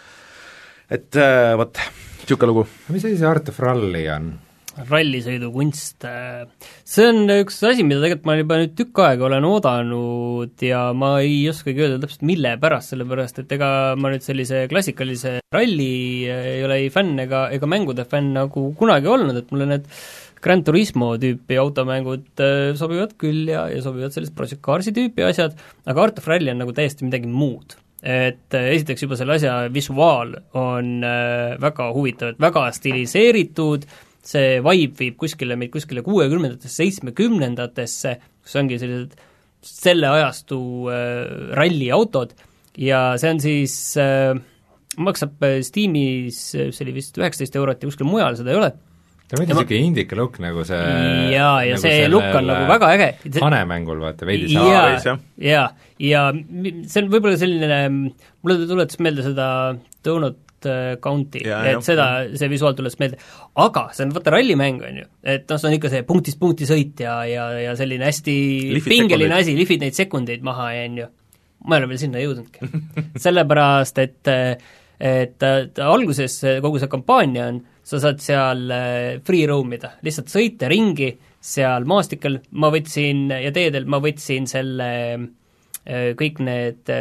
Et äh, vot, niisugune lugu. Mis asi see Art of Rally on? Rallisõidukunst, see on üks asi, mida tegelikult ma juba nüüd tükk aega olen oodanud ja ma ei oskagi öelda täpselt mille pärast, sellepärast et ega ma nüüd sellise klassikalise ralli ei ole ei fänn ega, ega mängude fänn nagu kunagi olnud, et mulle need Gran Turismo tüüpi automängud sobivad küll ja, ja sobivad sellised Project Carsi tüüpi asjad, aga Art of Rally on nagu täiesti midagi muud. Et esiteks juba selle asja visuaal on väga huvitav, et väga stiliseeritud, see vibe viib kuskile meid kuskile kuuekümnendatesse, seitsmekümnendatesse, kus ongi sellised selle ajastu äh, ralliautod ja see on siis äh, maksab Steamis, see oli vist üheksateist eurot ja kuskil mujal seda ei ole. ta on veidi niisugune indika look nagu see jaa, ja nagu see look on nagu väga äge. Hanemängul vaata, veidi saa. jaa, jaa, ja see on võib-olla selline, mulle tuletas meelde seda Donut County, ja, et jah, seda, see visuaal tuleb meelde, aga see on vaata rallimäng, on ju, et noh, see on ikka see punktist punkti sõit ja, ja, ja selline hästi lifid pingeline sekundid. Asi, lihvid neid sekundeid maha ja on ju, ma ei ole veel sinna jõudnudki sellepärast, et et ta, ta alguses kogu see kampaania on, sa saad seal free roam'ida, lihtsalt sõita ringi seal maastikel, ma võtsin ja teedel ma võtsin selle kõik need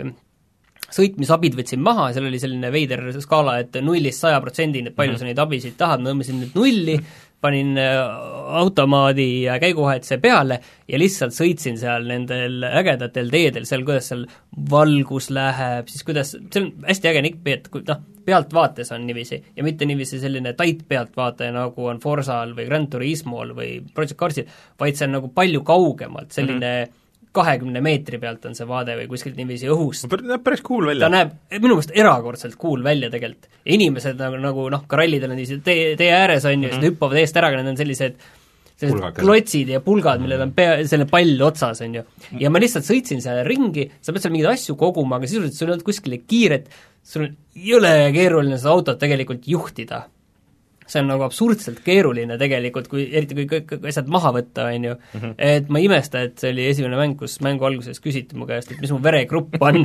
sõitmisabid võtsin maha, seal oli selline veider skaala, et nullist saja protsendini, et palju mm -hmm. sa neid abisid tahad, nõmmisin nüüd nulli, panin automaadi käiguvahetuse peale ja lihtsalt sõitsin seal nendel ägedatel teedel, seal kuidas seal valgus läheb, siis kuidas, see on hästi äge nikk, et noh, pealtvaates on niiviisi ja mitte niiviisi selline tait pealtvaataja, nagu on Forsal või Gran Turismol või Project Carsil, vaid see on nagu palju kaugemalt, selline mm -hmm. kahekümne meetri pealt on see vaade või kuskilt niiviisi õhust. Näeb päris cool välja. Ta näeb minu meelest erakordselt cool välja tegelikult. Ja inimesed nagu, nagu noh, ka rallidel on niiviisi tee, tee ääres on ju, mm -hmm. siis hüppavad eest ära, aga need on sellised sellised klotsid ja pulgad, millel on pea, selline pall otsas, on ju. ja ma lihtsalt sõitsin seal ringi, sa pead seal mingeid asju koguma, aga sisuliselt sul ei olnud kuskile kiiret, sul on jõle keeruline seda autot tegelikult juhtida. see on nagu absurdselt keeruline tegelikult, kui eriti kui kõik asjad maha võtta, on ju, mm -hmm. et ma ei imesta, et see oli esimene mäng, kus mängu alguses küsiti mu käest, et mis mu veregrupp on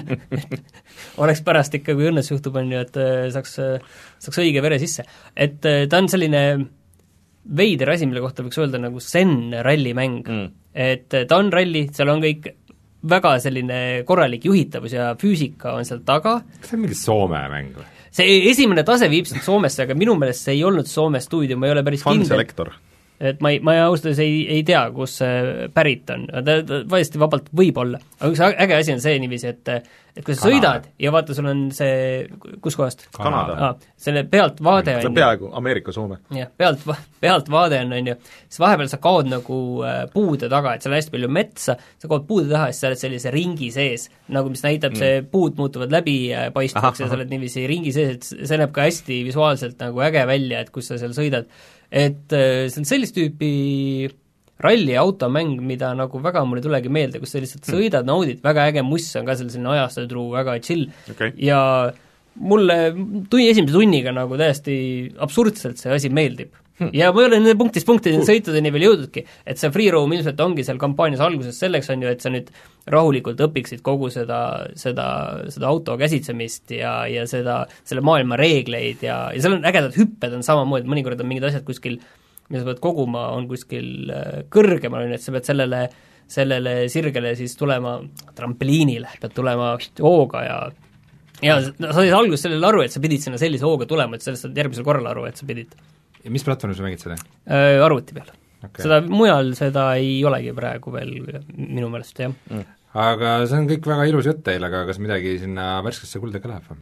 oleks pärast ikka, kui õnnes juhtub, on ju, et saaks, saaks õige vere sisse. et ta on selline veider asi, mille kohta võiks öelda nagu Zen rallimäng mm., et ta on ralli, seal on kõik väga selline korralik juhitavus ja füüsika on seal taga. kas see on mingi Soome mäng või? See esimene tase viib sind Soomesse, aga minu meelest see ei olnud Soome stuudio, ma ei ole päris Fun kindel. Selector. Et ma ei, ma ausalt ei, ei tea, kus see pärit on, ta, ta täiesti vabalt võib olla. aga üks äge asi on see niiviisi, et et kui sa Kanada. Sõidad ja vaata, sul on see, kus kohast? Kanada. Ah, selle pealtvaade on see on peaaegu Ameerika-Soome. jah, pealt, pealtvaade on, on ju, siis vahepeal sa kaod nagu puude taga, et seal on hästi palju metsa, sa kaod puude taha ja siis sa oled sellise ringi sees, nagu mis näitab mm., see puud muutuvad läbipaistvaks ja sa oled niiviisi ringi sees, et see näeb ka hästi visuaalselt nagu äge välja, et kus sa seal sõidad. et see on sellist tüüpi ralliautomäng, mida nagu väga mul ei tulegi meelde, kus sa lihtsalt sõidad, naudid, väga äge muss on ka seal selline ajastutru, väga chill okay. ja mulle tunni esimese tunniga nagu täiesti absurdselt see asi meeldib hm. ja ma ei ole nende punktist punktideni uh. sõitudeni veel jõudnudki, et see free roam ilmselt ongi seal kampaanias alguses selleks, on ju, et sa nüüd rahulikult õpiksid kogu seda, seda, seda auto käsitsemist ja, ja seda, selle maailma reegleid ja, ja seal on ägedad hüpped on samamoodi, mõnikord on mingid asjad kuskil, mida sa pead koguma, on kuskil kõrgemal, on ju, et sa pead sellele, sellele sirgele siis tulema, trampliinile pead tulema hooga ja ja sa said alguses sellele aru, et sa pidid sinna sellise hooga tulema, et sellest saad järgmisel korral aru, et sa pidid. ja mis platvormil sa mängid seda äh,? Arvuti peal okay.. seda, mujal seda ei olegi praegu veel minu meelest, jah mm.. aga see on kõik väga ilus jutt teil, aga kas midagi sinna värskesse kulda ka läheb või?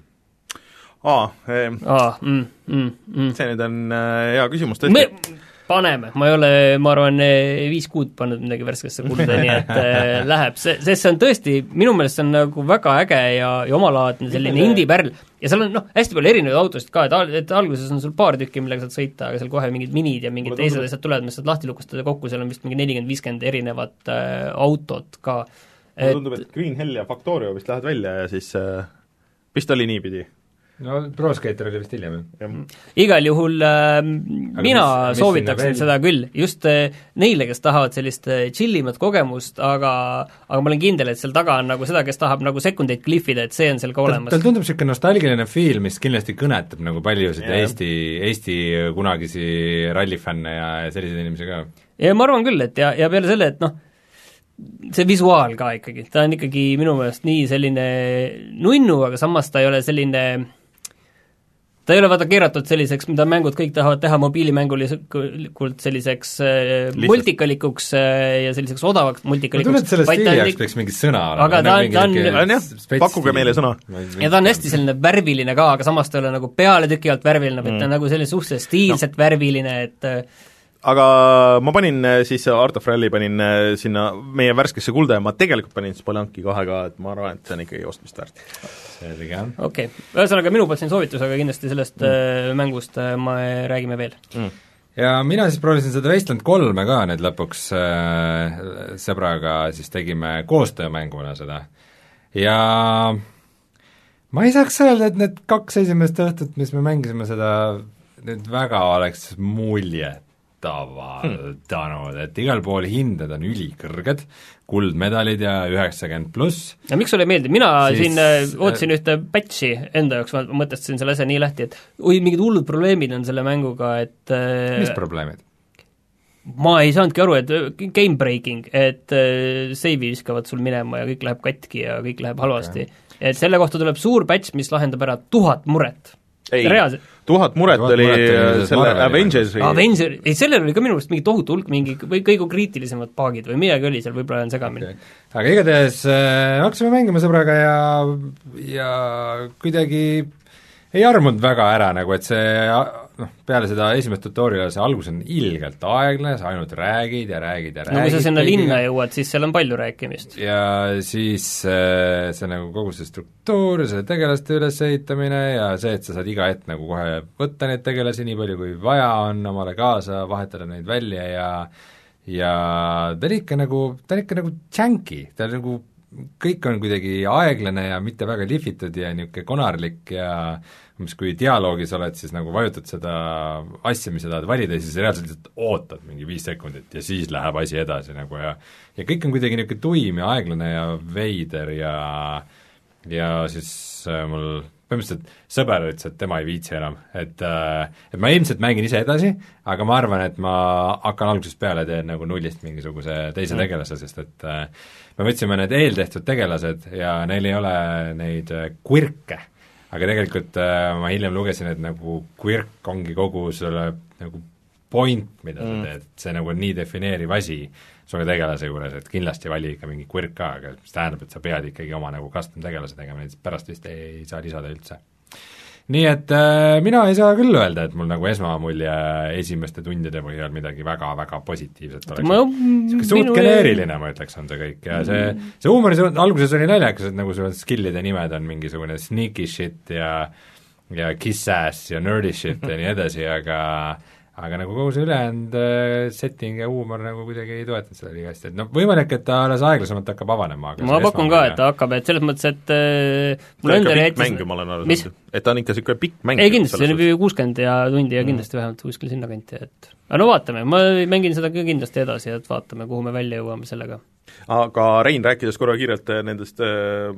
aa, ehm, aa mm, mm, mm. see nüüd on äh, hea küsimus tõesti Me paneme, ma ei ole, ma arvan, viis kuud pannud midagi värskesse kulda, nii et äh, läheb, see, sest see on tõesti, minu meelest see on nagu väga äge ja, ja omalaadne selline indie-pärl ja seal on noh, hästi palju erinevaid autosid ka, et, al, et alguses on sul paar tükki, millega saad sõita, aga seal kohe mingid minid ja mingid teised asjad tulevad, mis saad lahti lukustada kokku, seal on vist mingi nelikümmend viiskümmend erinevat äh, autot ka. mulle tundub, et Green Hell ja Factorio vist lähevad välja ja siis äh, vist oli niipidi. no Pro Skater oli vist hiljem. igal juhul äh, mina mis, mis soovitaksin seda küll, just äh, neile, kes tahavad sellist äh, chillimat kogemust, aga aga ma olen kindel, et seal taga on nagu seda, kes tahab nagu sekundeid klihvida, et see on seal ka olemas. tal tundub niisugune nostalgiline feel, mis kindlasti kõnetab nagu paljusid yeah. Eesti, Eesti kunagisi rallifänne ja selliseid inimesi ka. ja ma arvan küll, et ja, ja peale selle, et noh, see visuaal ka ikkagi, ta on ikkagi minu meelest nii selline nunnu, aga samas ta ei ole selline ta ei ole vaata keeratud selliseks, mida mängud kõik tahavad teha mobiilimängulikult selliseks äh, multikalikuks äh, ja selliseks odavaks multikalikuks. ma tunnen, et selle stiili jaoks peaks mingi sõna aga ta on, ta on, pakkuge meile sõna. ja ta on hästi selline värviline ka, aga samas ta ei ole nagu peale tüki alt värviline, vaid mm. ta on nagu selline suhteliselt stiilselt no. värviline, et aga ma panin siis, Art of Rally panin sinna meie värskesse kulda ja ma tegelikult panin Spelunki kahe ka, et ma arvan, et see on ikkagi ostmist väärt. selge. okei okay., ühesõnaga minu poolt siin soovitus, aga kindlasti sellest mm. mängust me räägime veel mm.. ja mina siis proovisin seda Wasteland kolme ka nüüd lõpuks äh, sõbraga, siis tegime koostöömänguna seda ja ma ei saaks öelda, et need kaks esimest õhtut, mis me mängisime seda, nüüd väga oleks muljet avaldanud, et igal pool hinded on ülikõrged, kuldmedalid ja üheksakümmend pluss. ja miks sulle ei meeldi, mina siis, siin äh, ootasin ühte patchi enda jaoks, ma mõtestasin selle asja nii lahti, et oi, mingid hullud probleemid on selle mänguga, et äh, mis probleemid? ma ei saanudki aru, et game breaking, et save'i viskavad sul minema ja kõik läheb katki ja kõik läheb halvasti okay.. et selle kohta tuleb suur patch, mis lahendab ära tuhat muret. ei, tuhat muret tuhat oli muret selle Avengersi Avenger, ei sellel oli ka minu meelest mingi tohutu hulk, mingi või kõige kriitilisemad paagid või midagi oli seal, võib-olla on segamini okay.. aga igatahes äh, hakkasime mängima sõbraga ja ja kuidagi ei armunud väga ära, nagu et see noh, peale seda esimest tutoriali see algus on ilgelt aeglane, sa ainult räägid ja räägid ja räägid. no kui sa sinna linna jõuad, siis seal on palju rääkimist. ja siis äh, see nagu kogu see struktuur, see tegelaste ülesehitamine ja see, et sa saad iga hetk nagu kohe võtta neid tegelasi nii palju, kui vaja on, omale kaasa, vahetada neid välja ja ja ta on ikka nagu, ta on ikka nagu janky, ta on nagu kõik on kuidagi aeglane ja mitte väga lihvitud ja niisugune konarlik ja mis kui dialoogis oled, siis nagu vajutad seda asja, mis sa tahad valida ja siis reaalselt lihtsalt ootad mingi viis sekundit ja siis läheb asi edasi nagu ja ja kõik on kuidagi niisugune tuim ja aeglane ja veider ja ja siis äh, mul põhimõtteliselt sõber ütles, et tema ei viitsi enam, et äh, et ma ilmselt mängin ise edasi, aga ma arvan, et ma hakkan algusest peale, teen nagu nullist mingisuguse teise mm. tegelase, sest et äh, me võtsime need eeltehtud tegelased ja neil ei ole neid äh, quirk'e, aga tegelikult äh, ma hiljem lugesin, et nagu quirk ongi kogu selle nagu point, mida mm. sa teed, see nagu on nii defineeriv asi sulle tegelase juures, et kindlasti vali ikka mingi quirk ka, aga mis tähendab, et sa pead ikkagi oma nagu custom tegelase tegema, neid pärast vist ei saa lisada üldse. Nii et äh, mina ei saa küll öelda, et mul nagu esmamulje esimeste tundide põhjal midagi väga-väga positiivset oleks. Ma, suht geneeriline, ma ütleks, on see kõik ja see, see huumori alguses oli naljakas, et nagu sul skillide nimed on mingisugune sneaky shit ja ja kiss-ass ja nerdy shit ja nii edasi, aga aga nagu kogu see ülejäänud setting ja huumor nagu kuidagi ei toetanud seda liiga hästi, et noh, võimalik, et ta alles aeglasemalt hakkab avanema, aga ma pakun ka, et ta hakkab, et selles mõttes, et äh, mul enda jättis mäng, ma olen aru saanud, et ta on ikka niisugune pikk mäng. ei kindlasti, see on juba kuuskümmend ja tundi ja kindlasti mm. vähemalt kuskil sinna kanti, et aga no vaatame, ma mängin seda ka kindlasti edasi, et vaatame, kuhu me välja jõuame sellega. Aga Rein, rääkides korra kiirelt nendest äh,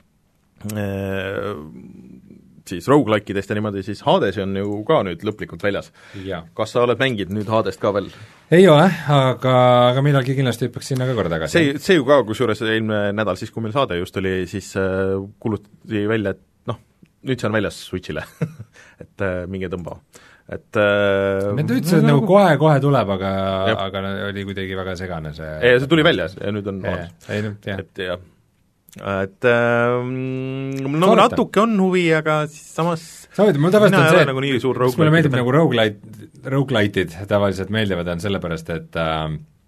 äh, siis roguelike'idest ja niimoodi, siis Hades on ju ka nüüd lõplikult väljas. Kas sa oled mänginud nüüd Hadest ka veel? Ei ole, aga, aga millalgi kindlasti hüppaks sinna ka korda tagasi. See, see ju ka, kusjuures eelmine nädal, siis kui meil saade just oli, siis äh, kuulutati välja, et noh, nüüd see on väljas Switchile et äh, minge tõmba. Et äh, Need ütlesid no, nagu kohe-kohe tuleb, aga, aga oli kuidagi väga segane see ei, see tuli välja ja nüüd on ei, ei, jah. et jah et äh, mul nagu natuke on huvi, aga siis samas Saavid, mul tavaliselt on see, nagu nii suur mis mulle meeldib nagu roguelite, roguelite'id tavaliselt meeldivad, on sellepärast, et äh,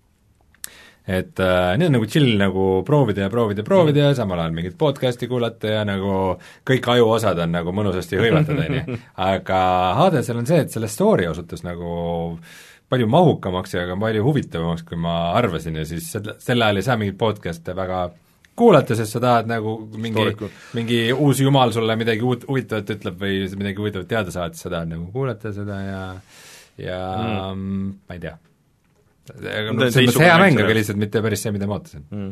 et äh, need on nagu chill nagu proovida ja proovida ja proovida mm. ja samal ajal mingit podcasti kuulata ja nagu kõik ajuosad on nagu mõnusasti hõivatud, on ju. Aga Hadesel on see, et selle story osutus nagu palju mahukamaks ja ka palju huvitavamaks, kui ma arvasin ja siis selle, selle ajal ei saa mingit podcast'e väga kuulata, sest sa tahad nagu mingi, mingi uus jumal sulle midagi uut, huvitavat ütleb või midagi huvitavat teada saad, sa tahad nagu kuulata seda ja ja mm. ma ei tea. No, see on hea mäng, aga lihtsalt mitte päris see, mida ma ootasin mm..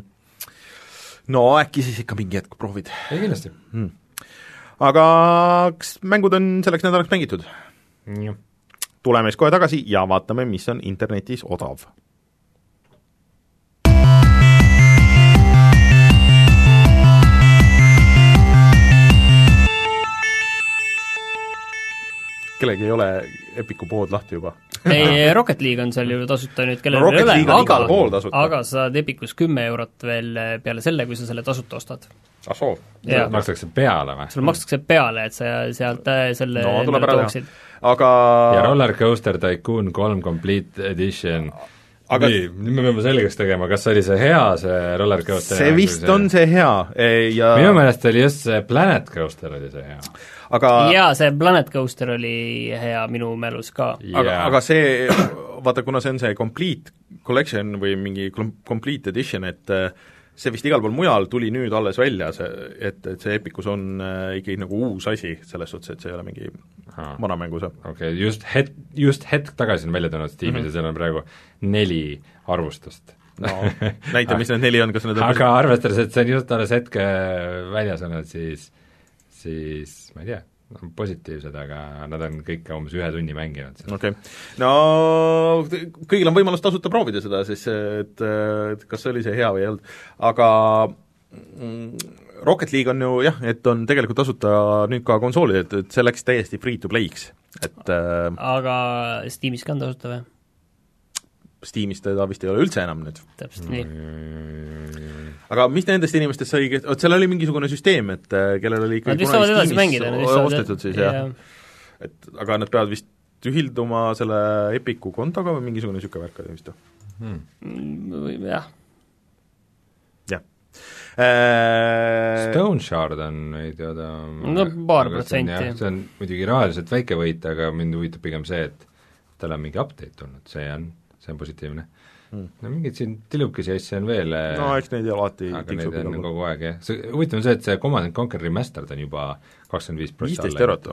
no äkki siis ikka mingi hetk proovid. ei, kindlasti mm.. aga kas mängud on selleks nädalaks mängitud? jah. Tuleme siis kohe tagasi ja vaatame, mis on internetis odav. kellegi ei ole Epiku pood lahti juba. ei, Rocket League on seal ju tasuta nüüd, kellel no, ei ole, aga, aga sa saad Epicus kümme eurot veel peale selle, kui sa selle tasuta ostad. Ah soo? Makstakse peale või? Sul makstakse peale, et sa sealt selle no, tuleb ära teha. Aga ja Roller Coaster Tycoon kolm Complete Edition aga nii, nüüd me peame selgeks tegema, kas oli see hea, see Roller Coaster? See vist see... on see hea ja minu meelest oli just see Planet Coaster oli see hea. Aga jaa, see Planet Coaster oli hea minu mälus ka. Yeah. Aga, aga see, vaata, kuna see on see Complete Collection või mingi Complete Edition, et see vist igal pool mujal tuli nüüd alles välja, see, et, et see Epicus on äh, ikkagi nagu uus asi, selles suhtes, et see ei ole mingi ah. vana mängus. Okei okay,, just het-, just hetk tagasi on välja tulnud Steamis mm -hmm. ja seal on praegu neli arvustust. no näita, mis need neli on, kas need on aga arvestades, et see on just alles hetke väljas olnud, siis siis ma ei tea, positiivsed, aga nad on kõik umbes ühe tunni mänginud. okei okay., no kõigil on võimalus tasuta proovida seda, siis et, et kas oli see hea või ei olnud, aga Rocket League on ju jah, et on tegelikult tasuta nüüd ka konsoolid, et, et see läks täiesti free to play'ks, et aga Steamis ka on tasuta või? Steamis teda vist ei ole üldse enam nüüd. Täpselt nii. Mm. Aga mis nendest inimestest sai, oot seal oli mingisugune süsteem, et kellel oli ikkagi kunagi Steamis ostetud siis jah, et aga nad peavad vist ühilduma selle Epiku kontoga või mingisugune niisugune värk oli vist hmm. jah. jah. Stone Shard on, ei teada no paar protsenti. See on muidugi rahaliselt väike võit, aga mind huvitab pigem see, et tal on mingi update tulnud, see on see on positiivne mm.. no mingeid siin tilukesi asju on veel, no eks neid alati aga neid on kogu aeg, jah. see huvitav on see, et see Command and Conquer Remastered on juba kakskümmend viis protsenti viisteist eurot.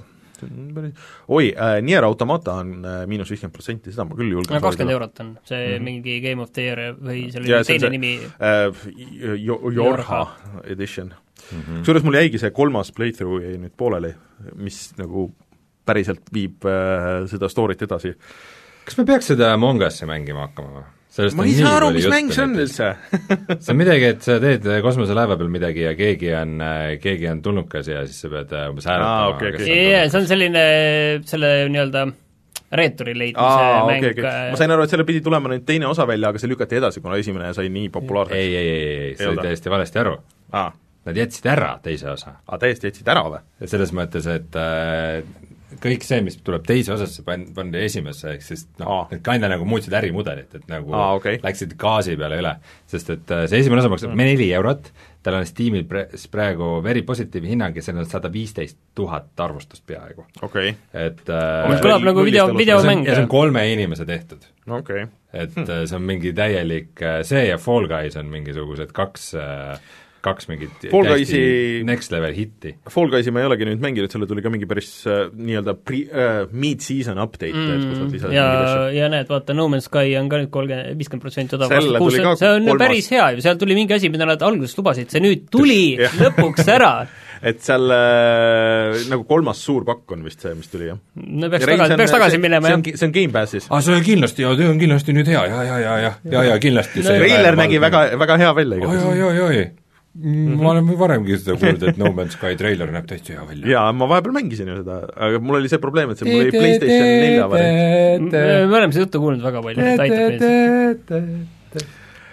Oi äh,, Nier Automata on äh, miinus viiskümmend protsenti, seda ma küll julgen no kakskümmend eurot on, see mm -hmm. mingi Game of the Year või see oli ja, teine see, nimi äh, Jorha edition mm -hmm. Kusjuures mul jäigi see kolmas playthrough jäi nüüd pooleli, mis nagu päriselt viib äh, seda story't edasi. Kas me peaks seda Among Us'i mängima hakkama? Sellest ma ei saa aru, mis mäng see on üldse see on midagi, et sa teed kosmoselaeva peal midagi ja keegi on, keegi on tulnukas ja siis sa pead umbes hääletama ah, okay, okay. yeah, see on selline, selle nii-öelda reeturi leidmise ah, mäng okay, okay. Ma sain aru, et selle pidi tulema nüüd teine osa välja, aga see lükati edasi, kuna esimene sai nii populaarseks. Ei, ei, ei, ei, see oli täiesti valesti aru ah. Nad jätsid ära teise osa ah, täiesti jätsid ära või? Ja selles mõttes, et äh, kõik see, mis tuleb teise osasse, pandi pan esimesse, ehk siis noh, need kinda nagu muutsid ärimudelit, et nagu Aa, okay. läksid gaasi peale üle, sest et see esimene osa maksab neli eurot, tal on Steamil pre-, praegu very positiivne hinnang ja see on sada viisteist tuhat arvustust peaaegu. Okay. Et äh, kõlab nagu video, videomäng. Ja see on kolme inimese tehtud. Okay. Et hm. see on mingi täielik, see ja Fall Guys on mingisugused kaks kaks mingit täiesti next level hitti. Fall Guysi ma ei olegi nüüd mänginud, selle tuli ka mingi päris äh, nii-öelda pre- äh,, mid-season update mm, et kus nad lisasid ja, ja näed, vaata, No Man's Sky on ka nüüd kolmkümmend, viiskümmend protsenti odav selle tuli ka see on kolmas. Päris hea ju, seal tuli mingi asi, mida nad alguses lubasid, see nüüd tuli lõpuks ära et seal äh, nagu kolmas suur pakk on vist see, mis tuli, jah? no peaks, taga, on, peaks tagasi see, minema, jah? See on Game Passis. Ah, see on kindlasti, ja see on kindlasti nüüd hea, ja, ja, ja, ja, ja, ja kindlasti no, Trailer nägi väga, väga hea välja. Oi, oi, oi, oi. ma olen varemgi seda kuulnud, et No Man's Sky trailer näeb täitsa hea välja. jaa, ma vahepeal mängisin ju seda, aga mul oli see probleem, et see mul oli PlayStation nelja variant. Me oleme seda juttu kuulnud väga palju, et aitab meid.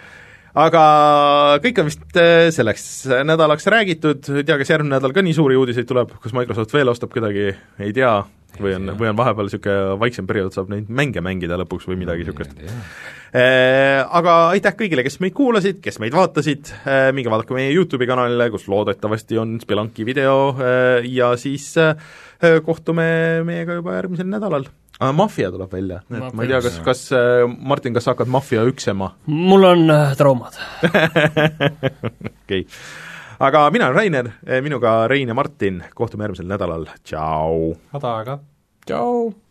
Aga kõik on vist selleks nädalaks räägitud, ei tea, kas järgmine nädal ka nii suuri uudiseid tuleb, kas Microsoft veel ostab kedagi, ei tea, või on, või on vahepeal niisugune vaiksem periood, saab neid mänge mängida lõpuks või midagi niisugust. Aga aitäh kõigile, kes meid kuulasid, kes meid vaatasid, minge vaadake meie YouTube'i kanalile, kus loodetavasti on Spelunki video ja siis kohtume meiega juba järgmisel nädalal. Ah, Mafia tuleb välja, et ma ei tea, kas, kas Martin, kas sa hakkad Mafia üksema? Mul on traumad. Okei. Aga mina olen Rainer, minuga Rein ja Martin, kohtume järgmisel nädalal, tšau! Hada, aga tšau!